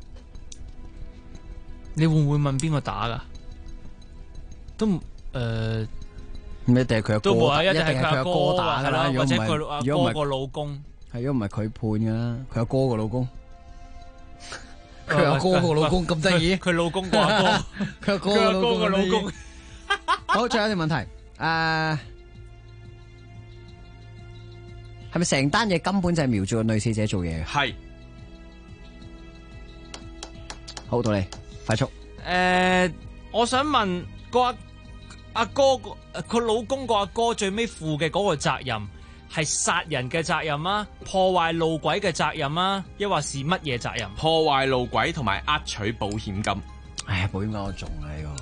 你會唔會問邊個打噶？都唔一定係佢阿哥， 一定係佢阿哥打噶啦，或者佢阿哥個老公。 係如果唔係佢判噶啦，佢阿哥個老公。佢阿哥個老公咁得意， 佢老公個阿哥， 佢阿哥個老公。好，最後一條問題，係咪成單嘢根本就係瞄住個女死者做嘢嘅？ 係。 好，到你，快速。 我想問個阿哥佢老公個阿哥最尾負嘅嗰個責任係殺人嘅責任啊，破壞路軌嘅責任啊，抑或是乜嘢責任？ 破壞路軌同埋呃取保險金。 哎呀，保險金我中啊呢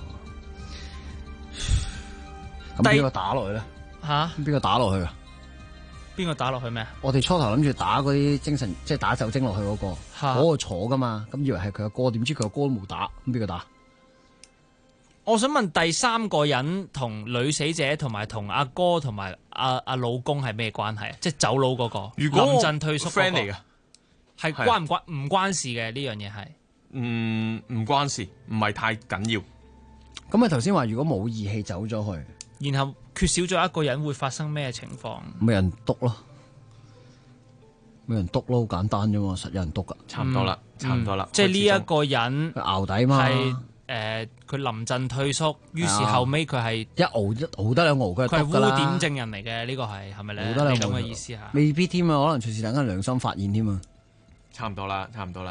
個。咁邊個打落去咧？ 吓？ 邊個打落去啊？ 邊個打落去咩？ 我哋初頭諗住打嗰啲精神，即係打酒精落去嗰個，嗰個坐噶嘛，咁以為係佢阿哥，點知佢阿哥都冇打，咁邊個打？ 我想問第三個人同女死者同埋同阿哥同埋阿老公係咩關係啊？即係走佬嗰個， 如果臨陣退縮 friend 嚟嘅， 係關唔關事嘅呢樣嘢係？ 唔關事，唔係太緊要。 咁啊頭先話如果冇義氣走咗去， 然後缺少咗一個人會發生咩情況？ 冇人督咯，冇人督咯，好簡單啫嘛，實有人督噶， 差唔多啦，差唔多啦。 即係呢一個人佢淆底嘛。 佢臨陣退縮，於是後尾佢係一熬得兩熬，佢係污點證人嚟嘅，呢個係咪咧？你咁嘅意思嚇？ 未必添啊，可能隨時等間良心發現添啊！ 差唔多啦。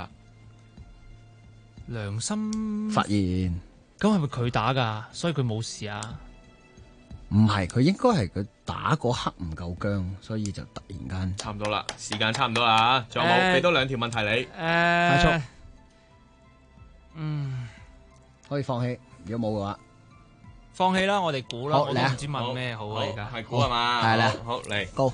良心發現， 咁係咪佢打㗎？所以佢冇事啊？ 唔係，佢應該係佢打嗰刻唔夠僵，所以就突然間。 差唔多啦，時間差唔多啦，仲有冇？俾多2條問題你。 快速。可以放棄，如果冇嘅話， 放棄啦，我哋估啦， 好我都唔知問咩好啊，而家係估係嘛？ 係啦， 好嚟高。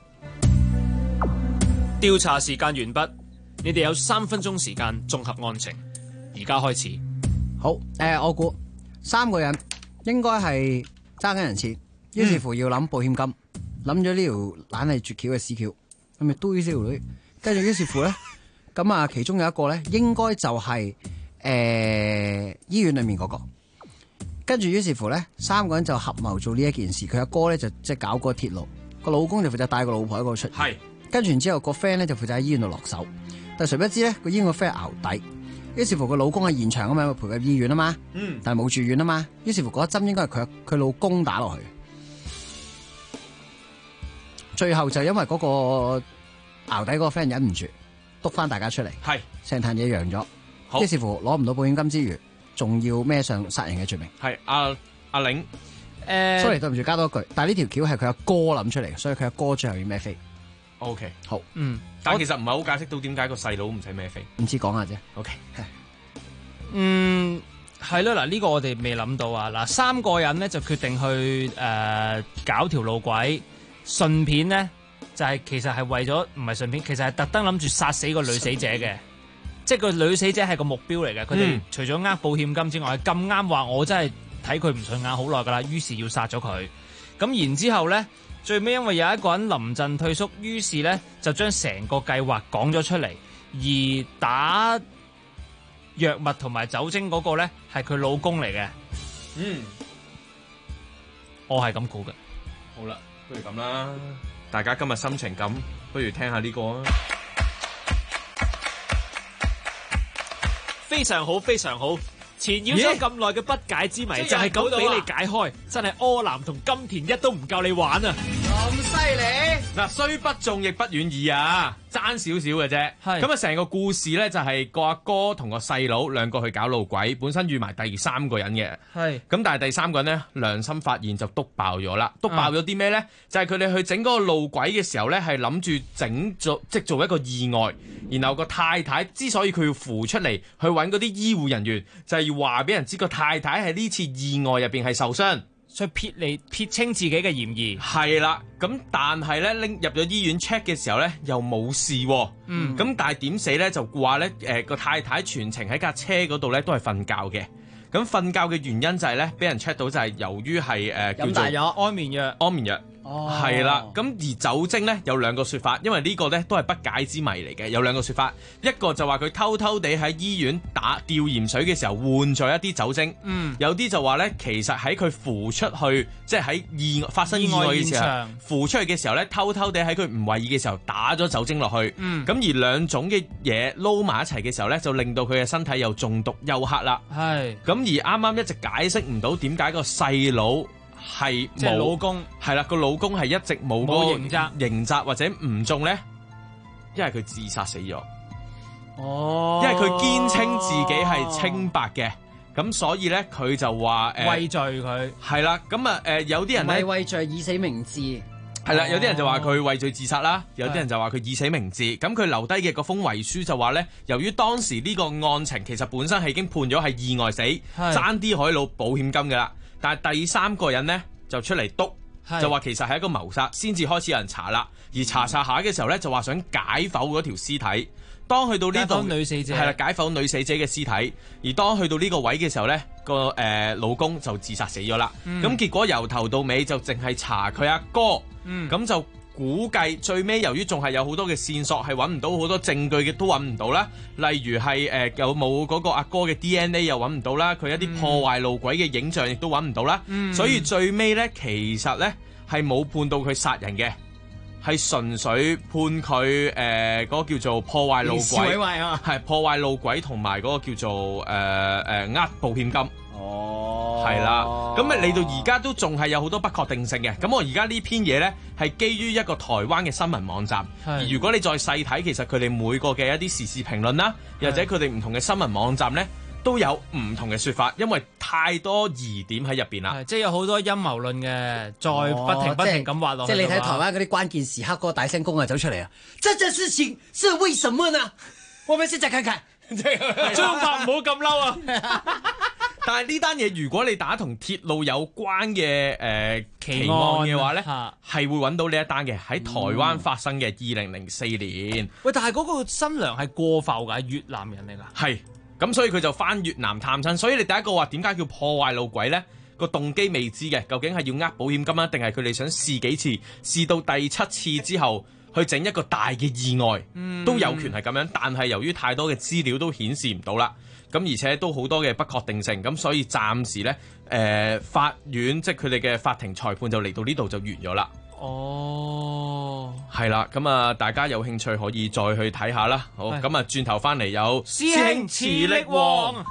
調查時間完畢，你哋有3分鐘時間綜合案情，而家開始。 好，我估3個人應該係爭緊人錢，於是乎要諗保險金，諗咗呢條懶係絕橋嘅屎橋，咁咪堆呢條女，跟住於是乎咧，咁啊其中有一個咧應該就係、醫院裏面嗰、個，跟住於是乎咧3個人就合謀做呢一件事，佢阿哥咧就即係搞嗰個鐵路，個老公就負責帶個老婆喺嗰度出， 係， 跟住然之後個 friend 咧就負責喺醫院度落手，但係誰不知咧個醫院個 friend 淆底。於是乎個老公喺現場啊嘛，陪佢入醫院啊嘛，但係冇住院啊嘛。於是乎嗰一針應該係佢老公打落去，最後就因為嗰個淆底嗰個 friend 忍唔住，督翻大家出嚟， 係成壇嘢揚咗。於是乎攞唔到保險金之餘，仲要孭上殺人嘅罪名。 係阿玲 ，sorry 對唔住加多一句，但係呢條橋係佢阿哥諗出嚟，所以佢阿哥最後要孭飛。 OK， 好， 但其實唔係好解釋到點解個細佬唔使孭飛， 唔知講下啫。 OK， 係咯，嗱呢個我哋未諗到啊。嗱，3個人咧就決定去搞條路軌，順便咧就係其實係為咗唔係順便，其實係特登諗住殺死個女死者嘅，即係個女死者係個目標嚟嘅。佢哋除咗呃保險金之外，咁啱話我真係睇佢唔順眼好耐噶啦，於是要殺咗佢。咁然之後咧。最尾因為有一個人臨陣退縮，於是咧就將成個計劃講咗出嚟，而打藥物同埋酒精嗰個咧係佢老公嚟嘅。我係咁估嘅。 好啦，不如咁啦，大家今日心情咁，不如聽下呢個啊。 非常好，非常好。纏繞咗咁耐嘅不解之謎就係咁俾你解開，真係柯南同金田一都唔夠你玩啊！ 咁犀利嗱，雖不中亦不遠矣啊，爭少少嘅啫。咁啊，成個故事咧就係個阿哥同個細佬兩個去搞路軌，本身預埋第3個人嘅。咁但係第3個人咧良心發現就篤爆咗啦。篤爆咗啲咩咧？就係佢哋去整嗰個路軌嘅時候咧，係諗住做一個意外。然後個太太之所以佢要扶出嚟去揾嗰啲醫護人員，就係要話俾人知個太太喺呢次意外入邊係受傷， 所以撇清自己嘅嫌疑。 係啦，咁但係咧拎入咗醫院 check 嘅時候咧又冇事喎。咁但係點死咧就話咧個太太全程喺架車嗰度咧都係瞓覺嘅。咁瞓覺嘅原因就係咧俾人 check 到就係由於係飲大咗安眠藥。 係啦，咁而酒精咧有2個說法，因為呢個咧都係不解之謎嚟嘅。有2個說法，一個就話佢偷偷地喺醫院吊鹽水嘅時候換咗一啲酒精，有啲就話咧其實喺佢扶出去，即係喺發生意外嘅時候扶出去嘅時候咧，偷偷地喺佢唔為意嘅時候打咗酒精落去，咁而2種嘅嘢撈埋一齊嘅時候咧，就令到佢嘅身體又中毒休克啦。係咁而啱啱一直解釋唔到點解個細佬。係即係老公係啦，個老公係一直冇嗰個刑責或者唔中咧，因為佢自殺死咗。因為佢堅稱自己係清白嘅，咁所以咧佢就話畏罪佢係啦。咁有啲人咧畏罪以死明志係啦，有啲人就話佢畏罪自殺啦，有啲人就話佢以死明志。咁佢留低嘅嗰封遺書就話咧，由於當時呢個案情其實本身係已經判咗係意外死，爭啲可以攞保險金噶啦。但係第3個人咧就出嚟督，就話其實係一個謀殺，先至開始有人查啦。而查下嘅時候咧，就話想解剖嗰條屍體。當去到呢度， 女死者係啦，解剖女死者嘅屍體。而當去到呢個位嘅時候咧，個老公就自殺死咗啦。咁結果由頭到尾就淨係查佢阿哥，咁就估計最尾由於仲係有好多嘅線索係揾唔到，好多證據嘅都揾唔到啦。例如係有冇嗰個阿哥嘅 DNA 又揾唔到啦，佢一啲破壞路軌嘅影像亦都揾唔到啦。所以最尾咧其實咧係冇判到佢殺人嘅，係純粹判佢嗰個叫做破壞路軌，係破壞路軌同埋嗰個叫做呃保險金。 係啦，咁嚟到而家都仲係有好多不確定性嘅。咁我而家呢篇嘢呢，係基於一個台灣嘅新聞網站。而如果你再細睇，其實佢哋每個嘅一啲時事評論啦，或者佢哋唔同嘅新聞網站呢，都有唔同嘅說法，因為太多疑點喺入邊啦。 即係有好多陰謀論嘅，再不停咁挖落去。 即係你睇台灣嗰啲關鍵時刻嗰個大聲公啊走出嚟啊！這件事情是為什麼呢？我們現在看看。 張伯唔好咁嬲啊！ 但係呢單嘢，如果你打同鐵路有關嘅奇案嘅話咧，係會揾到呢一單嘅喺台灣發生嘅2004年。 喂，但係嗰個新娘係過埠㗎，係越南人嚟㗎。 係，咁所以佢就返越南探親。所以你第一個話點解叫破壞路軌咧？個動機未知嘅，究竟係要呃保險金啊，定係佢哋想試幾次，試到第7次之後去整一個大嘅意外，都有權係咁樣。但係由於太多嘅資料都顯示唔到啦。咁而且都好多嘅不確定性，咁所以暫時咧，法院即係佢哋嘅法庭裁判就嚟到呢度就完咗啦。 哦， 係啦，咁啊，大家有興趣可以再去睇下啦。好，咁啊，轉頭翻嚟有師兄磁力王。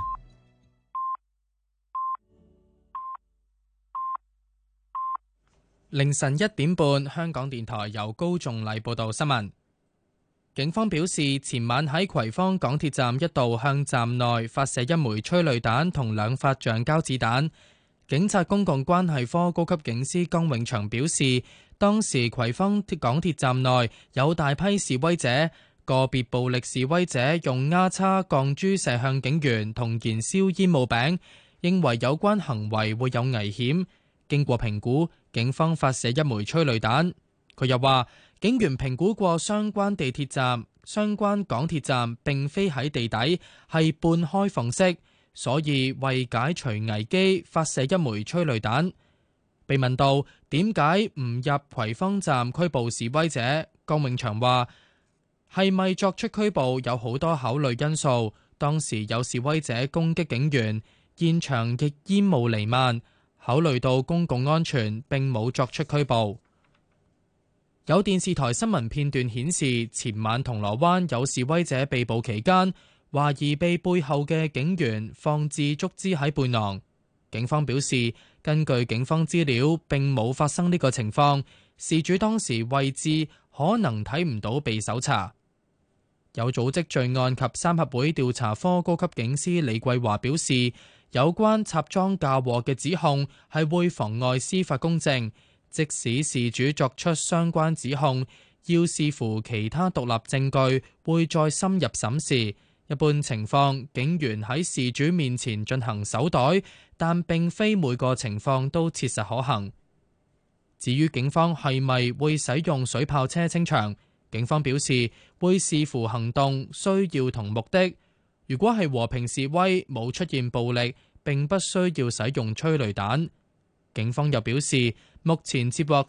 凌晨1點半，香港電台由高仲禮報道新聞。警方表示，前晚喺葵芳港鐵站一度向站內發射1枚催淚彈同2發橡膠子彈。警察公共關係科高級警司江永祥表示，當時葵芳港鐵站內有大批示威者，個別暴力示威者用丫叉、鋼珠射向警員同燃燒煙霧餅，認為有關行為會有危險。經過評估，警方發射1枚催淚彈。佢又話，警員評估過相關地鐵站、相關港鐵站並非喺地底，係半開放式，所以為解除危機，發射1枚催淚彈。被問到點解唔入葵芳站拘捕示威者，江永祥話：係咪作出拘捕有好多考慮因素，當時有示威者攻擊警員，現場亦煙霧瀰漫，考慮到公共安全，並冇作出拘捕。有電視台新聞片段顯示，前晚銅鑼灣有示威者被捕期間，懷疑被背後嘅警員放置竹枝喺背囊。警方表示，根據警方資料，並冇發生呢個情況，事主當時位置可能睇唔到被搜查。有組織罪案及三合會調查科高級警司李桂華表示，有關插贓嫁禍嘅指控係會妨礙司法公正。即使事主作出相關指控，要視乎其他獨立證據，會再深入審視。一般情況，警員喺事主面前進行搜袋，但並非每個情況都切實可行。至於警方係咪會使用水炮車清場，警方表示會視乎行動需要同目的。如果係和平示威，冇出現暴力，並不需要使用催淚彈。警方又表示，目前接獲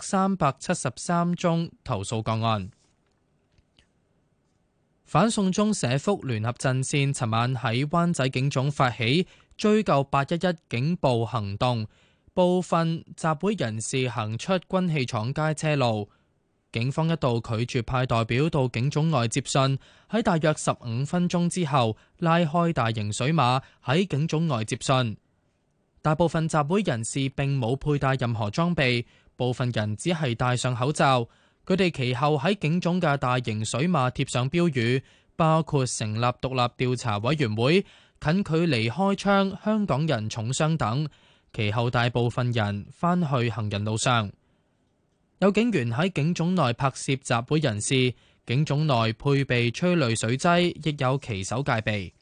373宗投訴個案。反送中社福聯合陣線尋晚喺灣仔警總發起追究811警暴行動，部分集會人士行出軍器廠街車路，警方一度拒絕派代表到警總外接信，喺大約15分鐘之後拉開大型水馬喺警總外接信。大部分集會人士並冇佩戴任何裝備，部分人只係戴上口罩。佢哋其後喺警總嘅大型水馬貼上標語，包括成立獨立調查委員會、近距離開槍、香港人重傷等。其後大部分人返去行人路上。有警員喺警總內拍攝集會人士，警總內配備催淚水劑，亦有騎手戒備。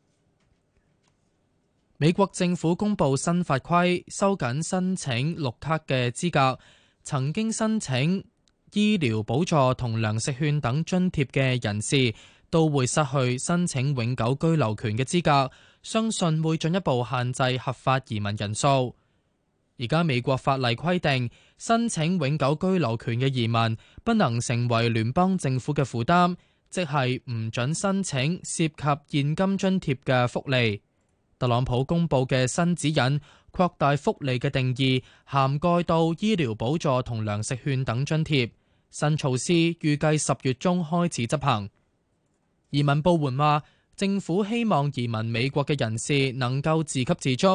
美國政府公布新法規，收緊申請綠卡嘅資格。曾經申請醫療補助同糧食券等津貼嘅人士，都會失去申請永久居留權嘅資格。相信會進一步限制合法移民人數。而家美國法例規定，申請永久居留權嘅移民不能成為聯邦政府嘅負擔，即係唔准申請涉及現金津貼嘅福利。特朗普公布嘅新指引擴大福利嘅定義，涵蓋到醫療補助同糧食券等津貼。新措施預計10月中開始執行。移民部門話，政府希望移民美國嘅人士能夠自給自足，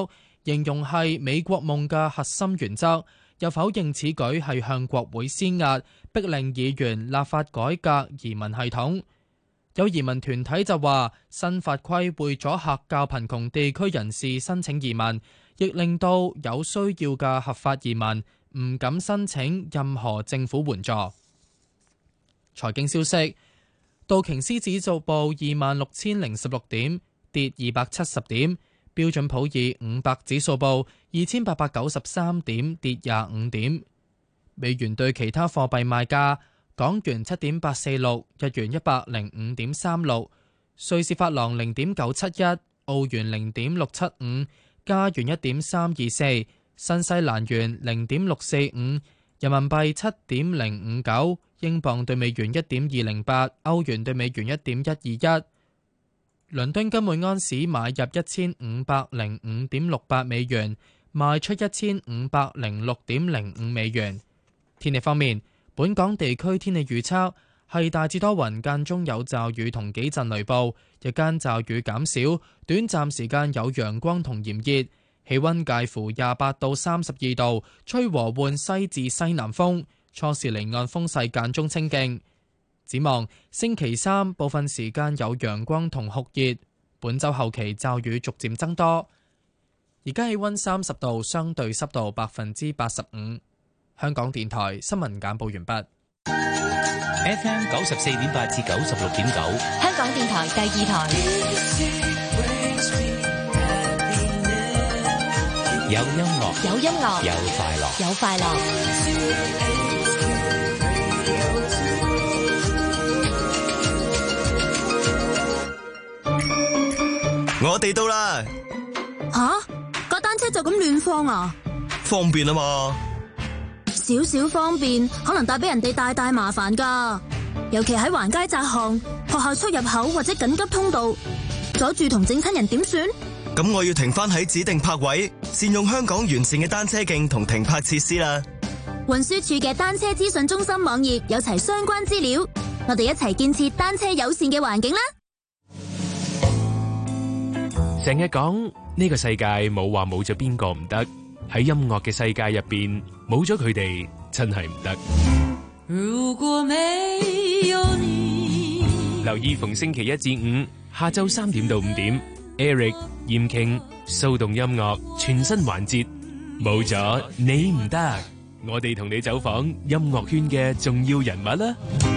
形容係美國夢嘅核心原則，又否認此舉係向國會施壓，逼令議員立法改革移民系統。有移民團體就話，新法規會阻嚇較貧窮地區人士申請移民，亦令到有需要嘅合法移民唔敢申請任何政府援助。財經消息，道瓊斯指數報26,016點，跌270點；標準普爾500指數報2,893點，跌25點。美元對其他貨幣賣價：港元7.846，日元105.36，瑞士法郎0.971，澳元0.675，加元1.324，新西蘭元0.645，人民幣7.059，英鎊對美元1.208，歐元對美元1.121。倫敦金每安士買入1505.68美元，賣出1506.05美元。天氣方面，本港地區天氣預測係大致多雲，間中有驟雨同幾陣雷暴，日間驟雨減少，短暫時間有陽光同炎熱，氣溫介乎28到32度，吹和緩西至西南風，初時離岸風勢間中清勁。展望星期三部分時間有陽光同酷熱，本週後期驟雨逐漸增多。而家氣溫30度，相對濕度85%。香港電台新聞簡報完畢。 FM 94.8至96.9， 香港電台第二台。 有音樂， 有音樂， 有快樂， 有快樂。 我哋到啦！ 吓，架單車就咁亂放啊？ 方便啊嘛！ 少少方便，可能帶俾人哋大麻煩噶。尤其喺橫街窄巷、學校出入口或者緊急通道，阻住同整親人點算？ 咁我要停翻喺指定泊位，善用香港完善嘅單車徑同停泊設施啦。 運輸署嘅單車資訊中心網頁有齊相關資料，我哋一齊建設單車友善嘅環境啦。 成日講呢個世界冇話冇咗邊個唔得，喺音樂嘅世界入邊冇咗佢哋真係唔得。 如果沒有你， 留意逢星期一至五下晝3點到5點 ，Eric、嚴傾、騷動音樂全新環節，冇咗你唔得，我哋同你走訪音樂圈嘅重要人物啦。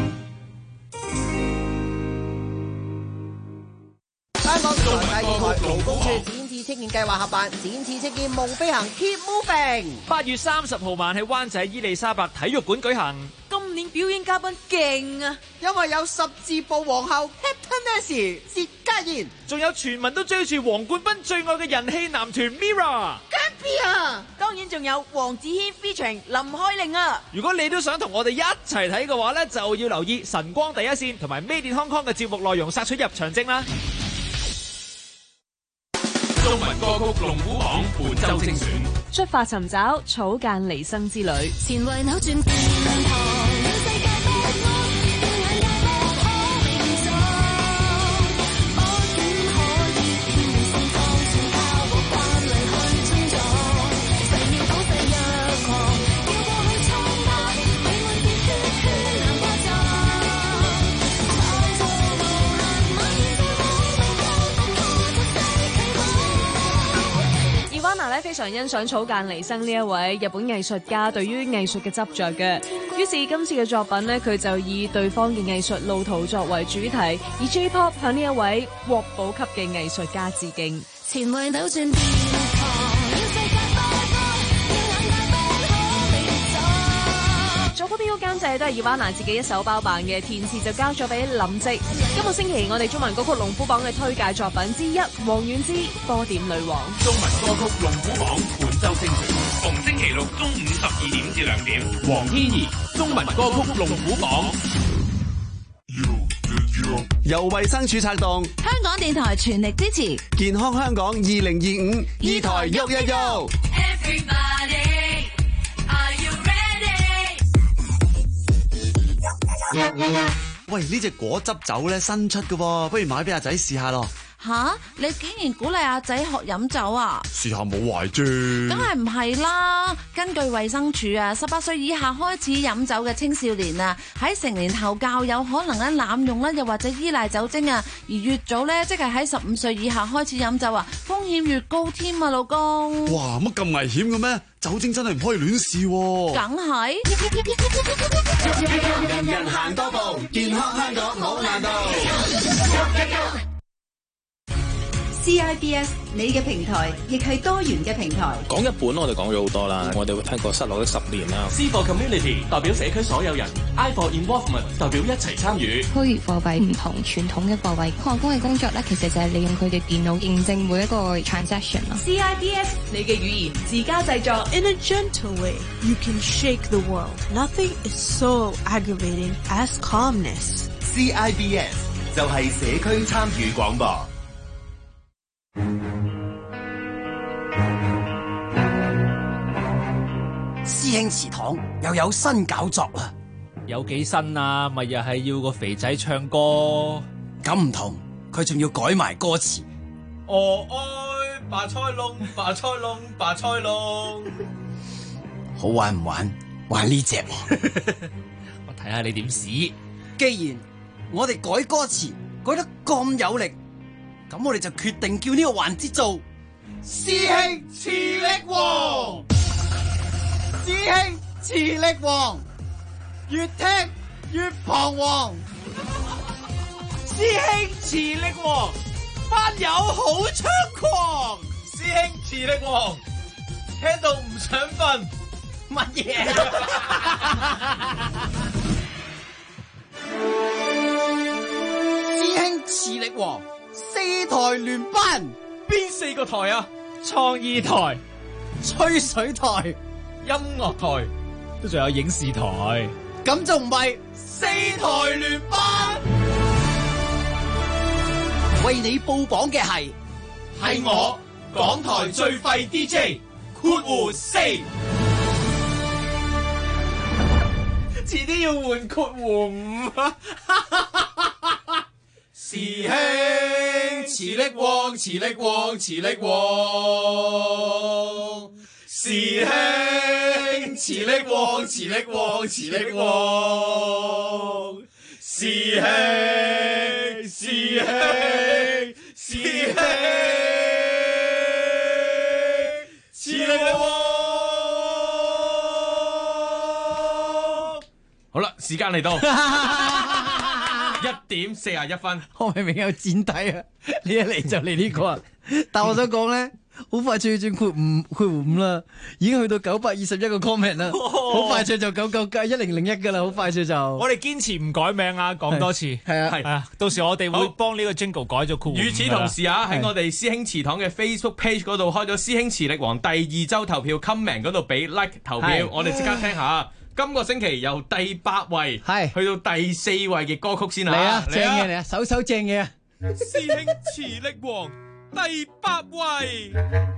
香港電台第二台勞工處展翅青見計劃合辦展翅青見夢飛行 Keep Moving， 8月30號晚喺灣仔伊利沙伯體育館舉行。 今年表演嘉賓勁啊， 因為有十字步皇后 Captain S 薛家燕， 仲有全民都追住黃冠斌最愛嘅人氣男團 Mirror， 當然仲有黃子軒 featuring 林開玲啊！ 如果你都想同我哋一齊睇嘅話呢，就要留意晨光第一線同埋 Made in Hong Kong嘅節目內容，索取入場證啦。 中文歌曲龍虎榜本周精選， 出發尋找草間彌生之旅。 前為扭轉天堂，讓世界不安，讓眼界不可被變裝。我竟可以天命盛放，全靠我慣例去衝撞。誓要倒勢若狂，要過去衝吧，永遠別血血難化妝。創造無限，萬年星空未夠，突破出世期望。 Ivana 非常欣賞草間彌生呢一位日本藝術家對於藝術嘅執着嘅，於是今次嘅作品呢，佢就以對方嘅藝術路途作為主題，以 J-pop 向呢一位國寶級嘅藝術家致敬。 前為扭轉天堂，要世界不安，要眼界不可被裝。 作曲編曲監製都係 Ivana 自己一手包辦嘅，填詞就交咗俾林夕。今個星期我哋中文歌曲龍虎榜嘅推介作品之一，王菀之《波點女王》。 中文歌曲龍虎榜本周精選，逢星期六中午12點至2點，黃天怡中文歌曲龍虎榜。 由衛生署策動， 香港電台全力支持健康香港2025，二台喐一喐。喂，呢隻果汁酒咧新出嘅，不如買俾阿仔試下咯。 吓，你竟然鼓勵阿仔學飲酒啊？ 試下冇壞啫。 梗係唔係啦！根據衛生署啊，18歲以下開始飲酒嘅青少年啊，喺成年後較有可能咧濫用啦，又或者依賴酒精啊。而越早咧，即係喺15歲以下開始飲酒啊，風險越高添啊，老公。 哇，乜咁危險嘅咩？酒精真係唔可以亂試喎。 梗係。 人人行多步，健康香港冇難度。 CIBS 你嘅平台，亦係多元嘅平台。 講日本我哋講咗好多啦，我哋會聽過失落的10年啦。 C for Community 代表社區所有人 ，I for Involvement 代表一齊參與。 虛擬貨幣唔同傳統嘅貨幣，礦工嘅工作咧，其實就係利用佢哋電腦認證每一個 transaction 咯。 CIBS 你嘅語言自家製作 In a gentle way, you can shake the world. Nothing is so aggravating as calmness. CIBS 就係社區參與廣播。 師兄祠堂又有新搞作啦！ 有幾新啊？咪又係要個肥仔唱歌？ 咁唔同，佢仲要改埋歌詞。 哦愛白菜窿，白菜窿，白菜窿。 好玩唔玩？玩呢隻。 我睇下你點試。 既然我哋改歌詞改得咁有力，咁我哋就決定叫呢個環節做師兄磁力王。師兄磁力王，越聽越彷徨。 師兄磁力王，班友好猖狂。師兄磁力王，聽到唔想瞓。乜嘢？ 師兄磁力王，4台聯班， 邊4個台啊？創意台、 吹水台、 音樂台，都仲有影視台， 咁就唔係4台聯班。為你報榜嘅係我港台最廢 DJ 括弧4， 遲啲要換括弧5啊！ 師兄磁力王，磁力王，磁力王。師兄磁力王，磁力王，磁力王。師兄，師兄，師兄，磁力王。 好啦，時間嚟到1點41分， 我明明有剪底啊！你一嚟就嚟呢個啊！但我想講咧，好快脆要轉括弧5啦，已經去到921個 comment 啦，好快脆就9991001噶啦，好快脆就。 我哋堅持唔改名啊，講多次係啊，到時我哋會幫呢個 jingle 改咗括弧。 與此同時啊，喺我哋師兄祠堂嘅 Facebook page 嗰度開咗師兄磁力王第2周投票 comment 嗰度俾 like 投票，我哋即刻聽下。今個星期由第8位去到第4位嘅歌曲先嚟啊！正嘢嚟啊，首正嘢啊！ 師兄磁力王第8位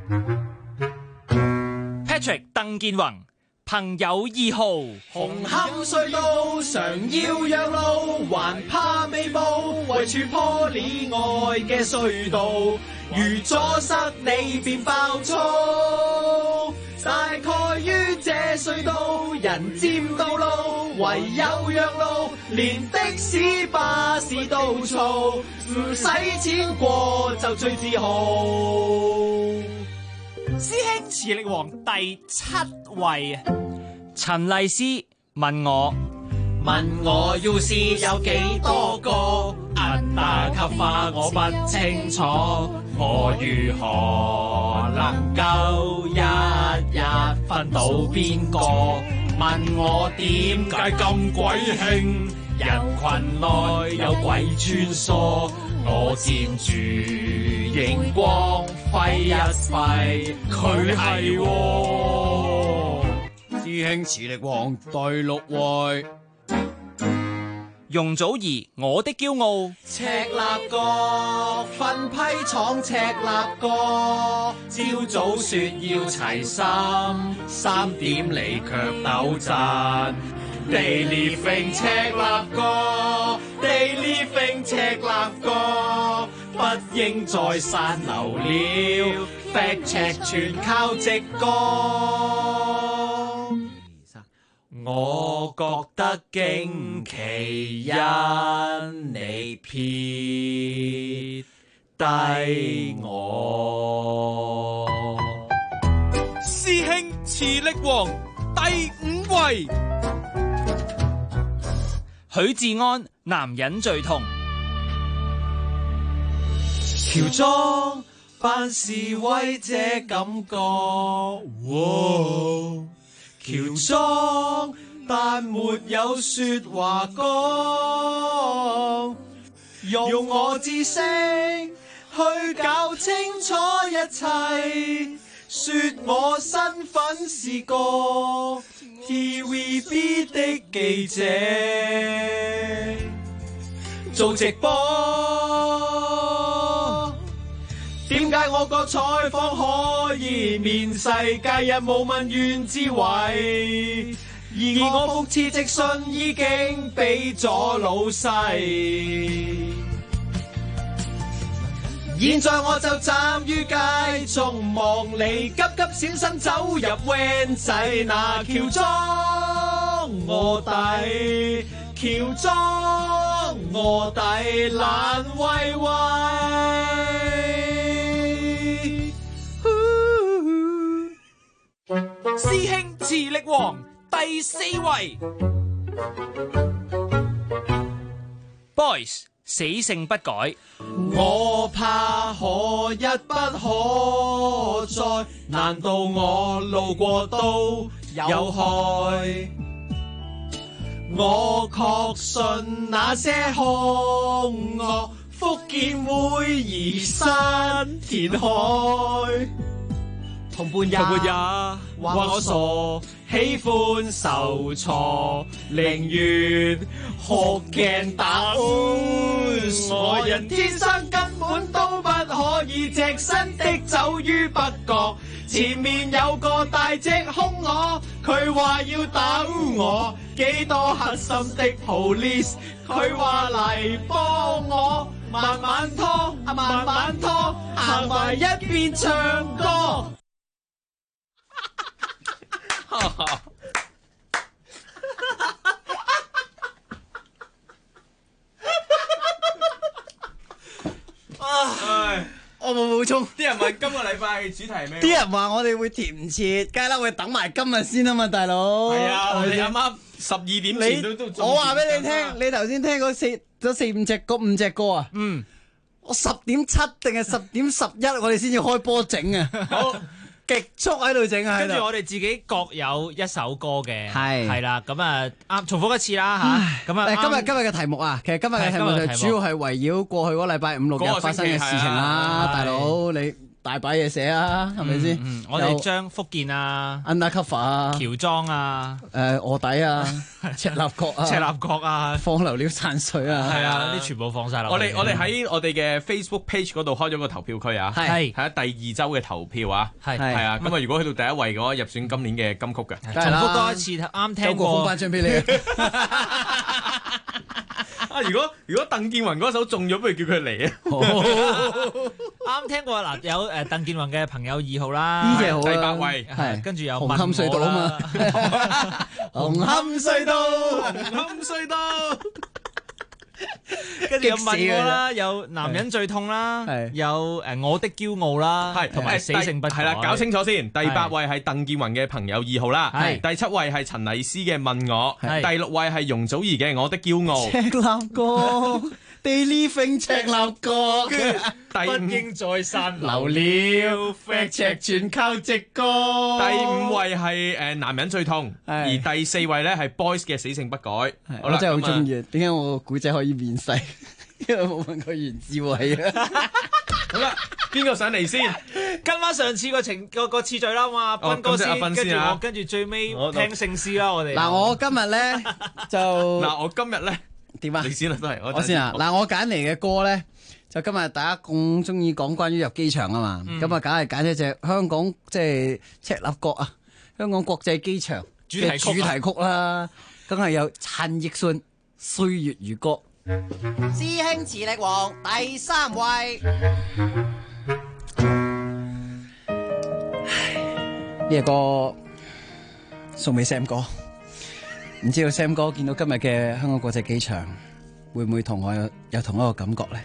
，Patrick 鄧健宏，朋友2號， 紅磡隧道常要讓路，還怕未報，為處破裂外嘅隧道，如阻塞你便爆粗。大概於這隧道人佔道路，唯有讓路，連的士巴士都嘈，唔使錢過就最自豪。 師兄磁力王第7位，陳麗斯問我要是有幾多個銀打級花，我不清楚，我如何能夠一日分到邊個？問我點解咁鬼興？人群內有鬼穿梭，我佔住熒光揮一揮，佢係師兄磁力王第6位。 容祖兒，我的驕傲。 赤鱲角分批闖赤鱲角，朝早說要齊心，3點嚟卻抖震。Daily Living 赤鱲角，Daily Living 赤鱲角， 不應再散流了 ，fact check 全靠直覺。我覺得驚奇，因你撇低我。 師兄磁力王第5位， 許志安，男人最痛。 喬裝扮示威這感覺，喬裝但沒有說話講，用我知識去搞清楚一切，說我身份是個 TVB 的記者，做直播。點解我個採訪可以面世界日無問源之位，而我復辭職信已經俾咗老細。現在我就站於街中望你急急閃身走入 van 仔，那喬裝臥底，喬裝臥底懶威威。 師兄磁力王第4位 Boys 死性不改。 我怕可一不可再，難道我路過都有害？我確信那些兇惡，福建會移山填海。同伴也話我傻，喜歡受挫，寧願學鏡打。我人天生根本都不可以隻身的走於北角，前面有個大隻兇我，佢話要等我，幾多核心的 police， 佢話嚟幫我，慢慢拖，慢慢拖，行埋一邊唱歌。 我冇補充。 啲人問今個禮拜主題係咩？ 啲人話我哋會填唔切，梗係啦，會等埋今日先啊嘛，大佬。 係啊，我哋啱啱12點前都我話俾你聽，你頭先聽嗰5隻歌啊。 嗯。 我10:07定係10:11，我哋先至開波整啊。 好。 極速喺度整啊！ 跟住我哋自己各有一首歌嘅， 係啦，咁啊啱重複一次啦嚇，咁啊今日嘅題目啊，其實今日嘅題目就主要係圍繞過去嗰禮拜5、6日發生嘅事情啦，大佬你大把嘢寫啊，係咪先？ 我哋將福建啊、 undercover 啊、 喬裝啊、 臥底啊、赤鱲角啊、放流料散水啊， 係啊，啲全部放晒落。 我哋喺我哋嘅 Facebook page 嗰度開咗個投票區啊，係第2周嘅投票啊，係啊，咁啊如果去到第1位嘅話，入選今年嘅金曲嘅， 重複多一次啱聽過。 封翻張俾你。 啊！如果鄧健泓嗰首中咗，不如叫佢嚟啊！ 啱聽過嗱，有鄧健泓嘅朋友2號啦， 呢隻好第8位， 係跟住有紅磡隧道啊嘛，紅磡隧道， 跟住有問我啦，有男人最痛啦，有我的驕傲啦，係同埋死性不改。 係啦，搞清楚先。第8位係鄧健泓嘅朋友2號啦，係第7位係陳麗斯嘅問我，第6位係容祖兒嘅我的驕傲。 赤鱲角 ，Daily Thing 赤鱲角， 不應再散流料 ，fact check 全靠直覺。 第5位係男人最痛，而第4位咧係 Boys 嘅死性不改。 我真係好中意，點解我個古仔可以面世？因為冇問過袁志偉啊。 好啦，邊個上嚟先？ 跟翻上次個次序啦嘛，斌哥先，跟住最尾聽聖詩啦，我哋。 嗱，我今日咧就我今日咧點啊？你先啦，都係我先啊。嗱，我揀嚟嘅歌咧，就今日大家咁中意講關於入機場啊嘛，咁啊，梗係揀一隻香港即係赤鱲角啊，香港國際機場嘅主題曲啦，梗係有陳奕迅《歲月如歌》。 師兄磁力王第3位。呢個歌送俾 Sam 哥，唔知道 Sam 哥見到今日嘅香港國際機場，會唔會同我有同一個感覺呢？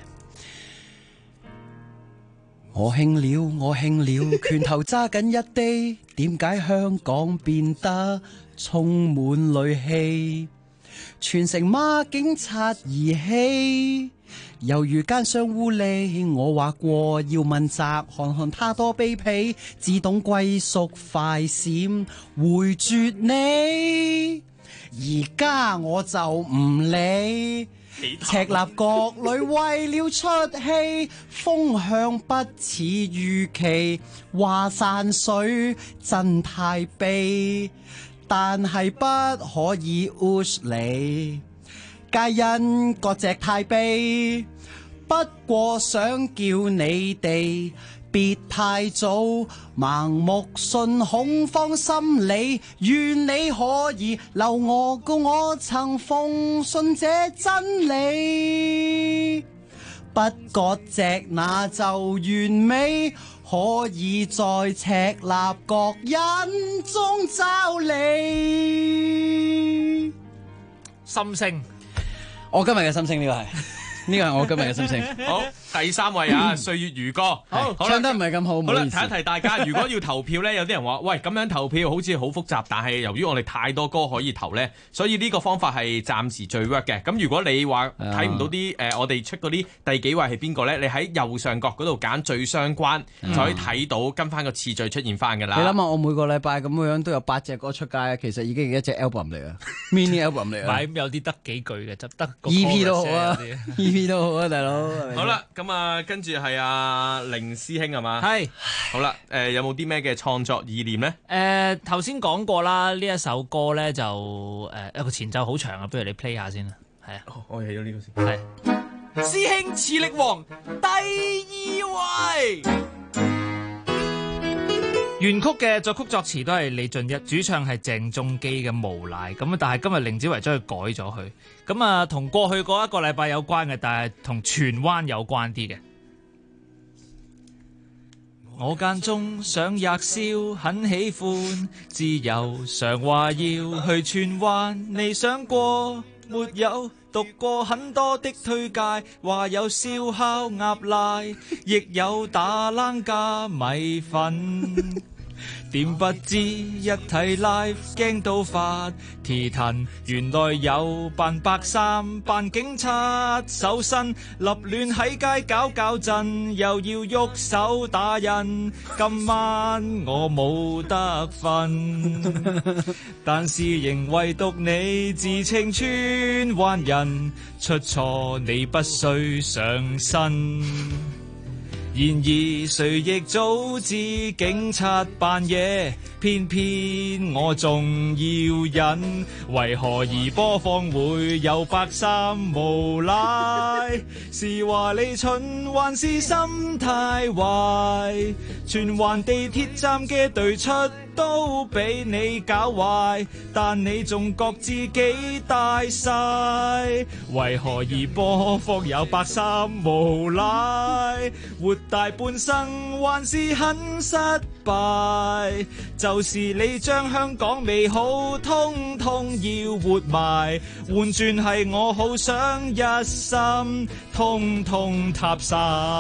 我興了，我興了，拳頭揸緊一滴，點解香港變得充滿戾氣？全城罵警察兒戲，猶如奸商污吏。我話過要問責，看看他多卑鄙，自動歸屬快閃回絕你。而家我就唔理，赤鱲角裏為了出氣，風向不似預期，話散水真太悲。但係不可以 push 你，皆因割席太悲。不過想叫你哋別太早盲目信恐慌心理，願你可以留我告我曾奉信這真理。不割席那就完美，可以在赤鱲角印中找你。 心聲， 我今日嘅心聲呢個係。呢個係我今日嘅心情。 好，第3位啊，歲月如歌。 好，唱得唔係咁好。 好啦，提一提大家，如果要投票咧，有啲人話，喂，咁樣投票好似好複雜，但係由於我哋太多歌可以投咧，所以呢個方法係暫時最 work 嘅。咁如果你話睇唔到啲我哋出嗰啲第幾位係邊個咧，你喺右上角嗰度揀最相關，就可以睇到跟翻個次序出現翻㗎啦。 你諗下，我每個禮拜咁樣都有8隻歌出街，其實已經係一隻 album 嚟啊，mini album 嚟啊。 咁有啲得幾句嘅，就得個 EP 都好啊，EP 都好啊，大佬。 好啦，咁啊，跟住係阿凌師兄係嘛？ 係。 好啦，有冇啲咩嘅創作意念咧？ 頭先講過啦，呢一首歌咧就一個前奏好長啊，不如你 play 下先啦。係啊， 我起咗呢個先。 係。 師兄磁力王第2位。 原曲嘅作曲作詞都係李俊一，主唱係鄭中基嘅《無賴》咁啊，但係今日凌子維將佢改咗佢，咁啊同過去嗰一個禮拜有關嘅，但係同荃灣有關啲嘅。我間中想夜宵，很喜歡自由，常話要去荃灣，你想過沒有？讀過很多的推介，話有燒烤鴨瀨，亦有打冷加米粉。點不知一睇 live 驚到發蹄騰，原來有扮白衫扮警察搜身，立亂喺街搞震，又要喐手打人，今晚我冇得瞓，但是仍唯獨你自稱荃灣人，出錯你不需上身。然而誰亦早知警察扮嘢，偏偏我仲要忍，為何而播放會有白衫無賴？是話你蠢還是心態壞？荃灣地鐵站嘅對出都俾你搞壞，但你仲覺自己大晒，為何而播放有白衫無賴？活大半生還是很失敗，就是你將香港美好通通要活埋，換轉係我好想一心通通塌晒。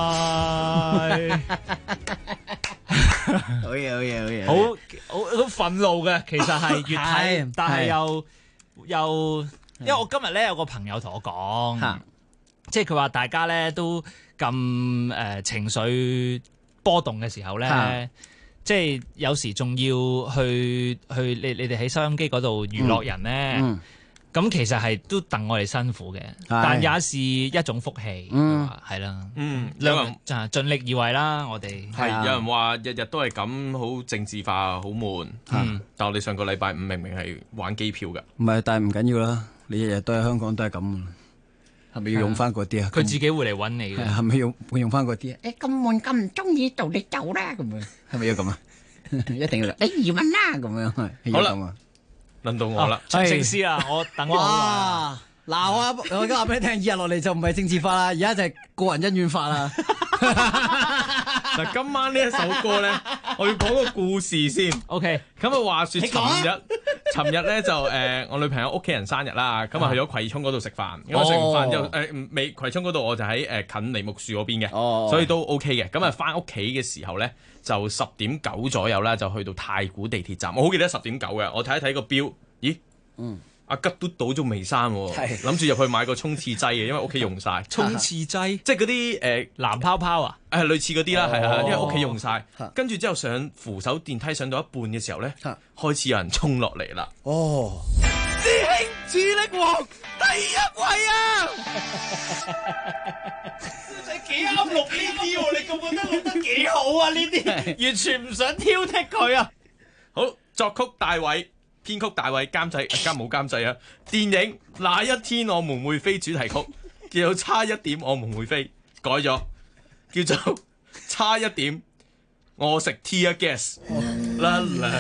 好嘢，好嘢，好嘢！ 好憤怒嘅，其實係越睇，但係又，因為我今日咧有個朋友同我講，即係佢話大家咧都咁情緒波動嘅時候咧，即係有時仲要去你哋喺收音機嗰度娛樂人咧。咁其實係都戥我哋辛苦嘅，但也是一種福氣，係啦。 有人就盡力而為啦，我哋係有人話日日都係咁好政治化，好悶。但我哋上個禮拜五明明係玩機票㗎。 唔係，但係唔緊要啦。你日日都喺香港都係咁，係咪要用翻嗰啲啊？ 佢自己會嚟揾你嘅。 係咪會用翻嗰啲啊？咁悶咁唔中意做，你走啦咁樣。係咪要咁啊？一定要你移民啦咁樣係。好啦。輪到我啦， 唱聖詩啊！我等我。 嗱，我而家話俾你聽，以日落嚟就唔係政治化啦，而家就係個人恩怨法啦。 嗱，今晚呢一首歌咧，我要講個故事先。 OK， 咁啊，話說尋日咧就我女朋友屋企人生日啦，咁啊去咗葵涌嗰度食飯。咁啊食完飯之後未葵涌嗰度我就喺近梨木樹嗰邊嘅，所以都 OK 嘅。咁啊翻屋企嘅時候咧，就10:09左右啦，就去到太古地鐵站。我好記得10:09嘅，我睇一睇個錶，咦？阿吉都倒咗未生喎，諗住入去買個沖廁劑嘅，因為屋企用晒。 沖廁劑， 即係嗰啲藍泡泡啊， 類似嗰啲啦，係啊，因為屋企用晒。跟住之後上扶手電梯上到一半嘅時候咧，開始有人衝落嚟啦。 哦，師兄磁力王第一位啊！你幾啱錄呢啲喎？你覺得錄得幾好啊？呢啲完全唔想挑剔佢啊！ 好，作曲大衛。編曲大衛，監製冇監製啊！電影《那一天我們會飛》主題曲叫做《差一點我們會飛》，改咗叫做《差一點我食 Tear Gas》。啦啦，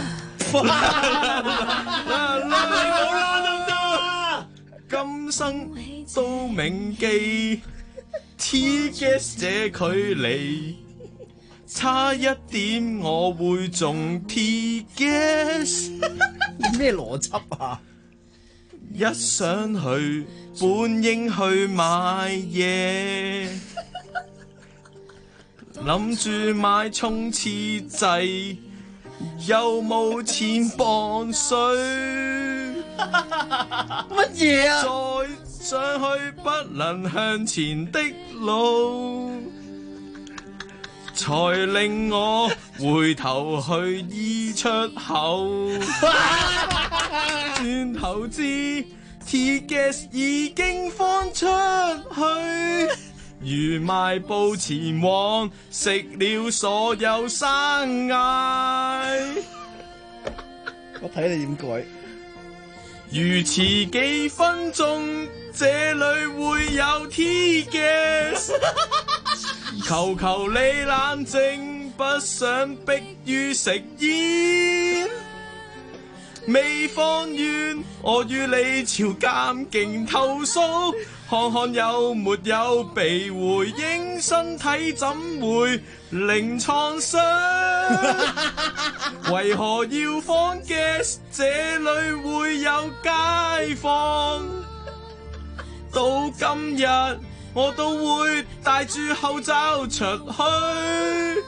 冇啦咁多， 今生都銘記 Tear Gas 這距離。差一點我會中 T-gas， 咩邏輯啊？ 一想去本應去買嘢，諗住買沖廁劑，又冇錢磅水， 乜嘢啊？ 再上去不能向前的路。才令我回頭去醫出口，轉頭知 T-gas 已經放出去，如邁步前往，食了所有生涯。 我睇你點改？ 如遲幾分鐘，這裏會有 T-gas。求求你冷靜，不想逼於食煙。未放完，我與你朝監警投訴，看看有沒有被回應，身體怎會零創傷？為何要放 gas？ 這裏會有街坊。到今日我都會戴住口罩出去，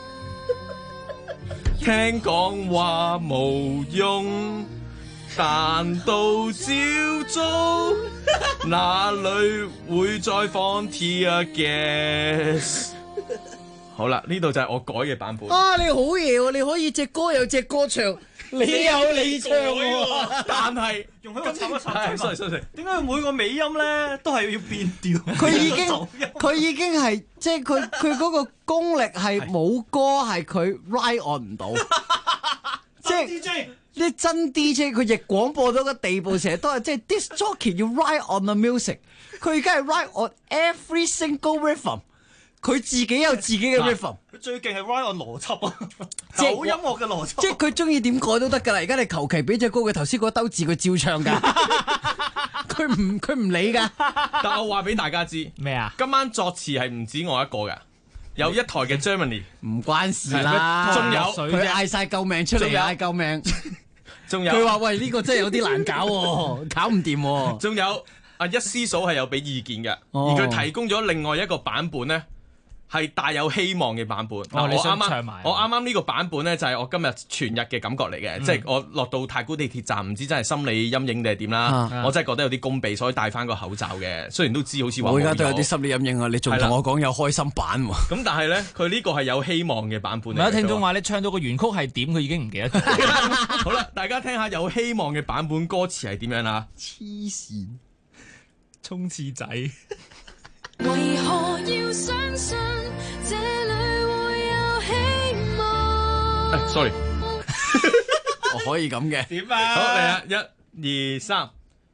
聽講話無用，但到朝早哪裏會再放 Tear Gas？ 好啦，呢度就係我改嘅版本。 啊，你好嘢喎！你可以隻歌有隻歌唱，你有你唱喎。 但係用喺個插一插。 係， 點解每個尾音咧都係要變調？ 佢已經係即係佢嗰個功力係冇歌係佢 ride on 唔到，即係啲真 DJ 佢亦廣播到個地步，成日都係即係 disc jockey 要 ride on the music， 佢而家係 ride on every single rhythm。佢自己有自己嘅 rhythm， 佢最勁係 ride on 邏輯啊，即係音樂嘅邏輯。 即係佢中意點改都得㗎啦。而家你求其俾隻歌佢頭先嗰兜字佢照唱㗎，佢唔理㗎。 但我話俾大家知咩啊？ 今晚作詞係唔止我一個㗎，有一台嘅 Germany， 唔關事啦。 仲有佢嗌晒救命出嚟，嗌救命。 仲有佢話喂呢個真係有啲難搞喎，搞唔掂喎。 仲有阿一師嫂係有俾意見嘅，而佢提供咗另外一個版本咧。係大有希望嘅版本。我啱啱呢個版本咧，就係我今日全日嘅感覺嚟嘅，即係我落到太古地鐵站，唔知真係心理陰影定係點啦。我真係覺得有啲攻鼻，所以戴翻個口罩嘅。雖然都知好似話我而家都有啲心理陰影啊！你仲同我講有開心版喎。 咁但係咧，佢呢個係有希望嘅版本嚟。 有聽眾話你唱到個原曲係點，佢已經唔記得咗。 好啦，大家聽下有希望嘅版本歌詞係點樣啦？ 黐線， 沖廁仔。 為何要相信這裏會有希望 ？Sorry， 我可以咁嘅。 點啊？ 好嚟啊！1、2、3，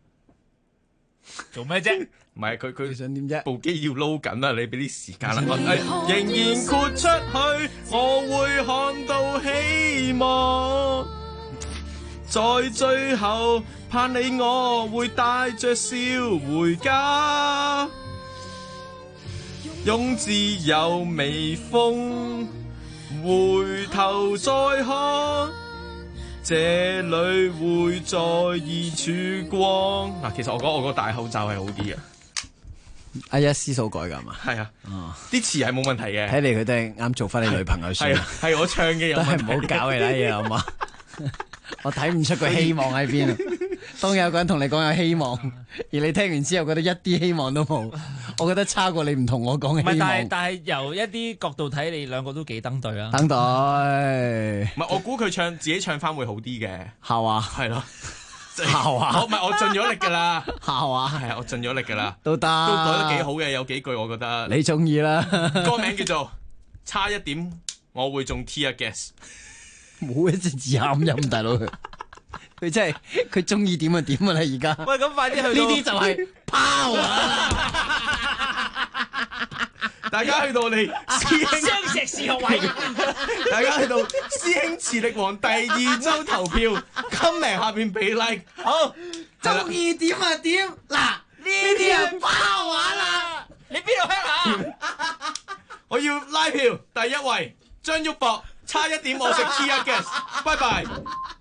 做咩啫？ 唔係佢想點啫？ 部機要撈緊啦，你俾啲時間啦。仍然豁出去，我會看到希望。 在最後盼你我會帶着笑回家，用自由微風回頭再看，這裏會再現曙光。嗱，其實我覺得我個大口罩係好啲嘅。 哎呀，思數改㗎嘛？ 係啊，啲詞係冇問題嘅。 睇嚟佢都係啱做翻你女朋友先。 係我唱嘅， 都係唔好搞其他嘢好嘛？我睇唔出個希望喺邊。當有個人同你講有希望，而你聽完之後覺得一啲希望都冇，我覺得差過你唔同我講嘅希望。 但係由一啲角度睇，你兩個都幾登對啊。 登對， 唔係我估佢自己唱翻會好啲嘅。 係嘛？ 係咯。 校話， 我盡咗力噶啦， 校話係啊，我盡咗力噶啦， 都得， 都改得幾好嘅，有幾句我覺得你中意啦。 歌名叫做差一點，我會中 Tear Gas， 冇一隻字啱音，大佬佢真係佢中意點就點噶啦，而家。 喂，咁快啲去呢啲就係拋啊！ 大家去到我哋師兄雙碩士學位， 大家去到師兄磁力王第2周投票，今名下邊俾 like， 好中意點啊點，嗱呢啲係拋玩啦， 你邊度鄉下？ 我要拉票，第1位張旭博，差一點我食 Tear Gas，拜拜。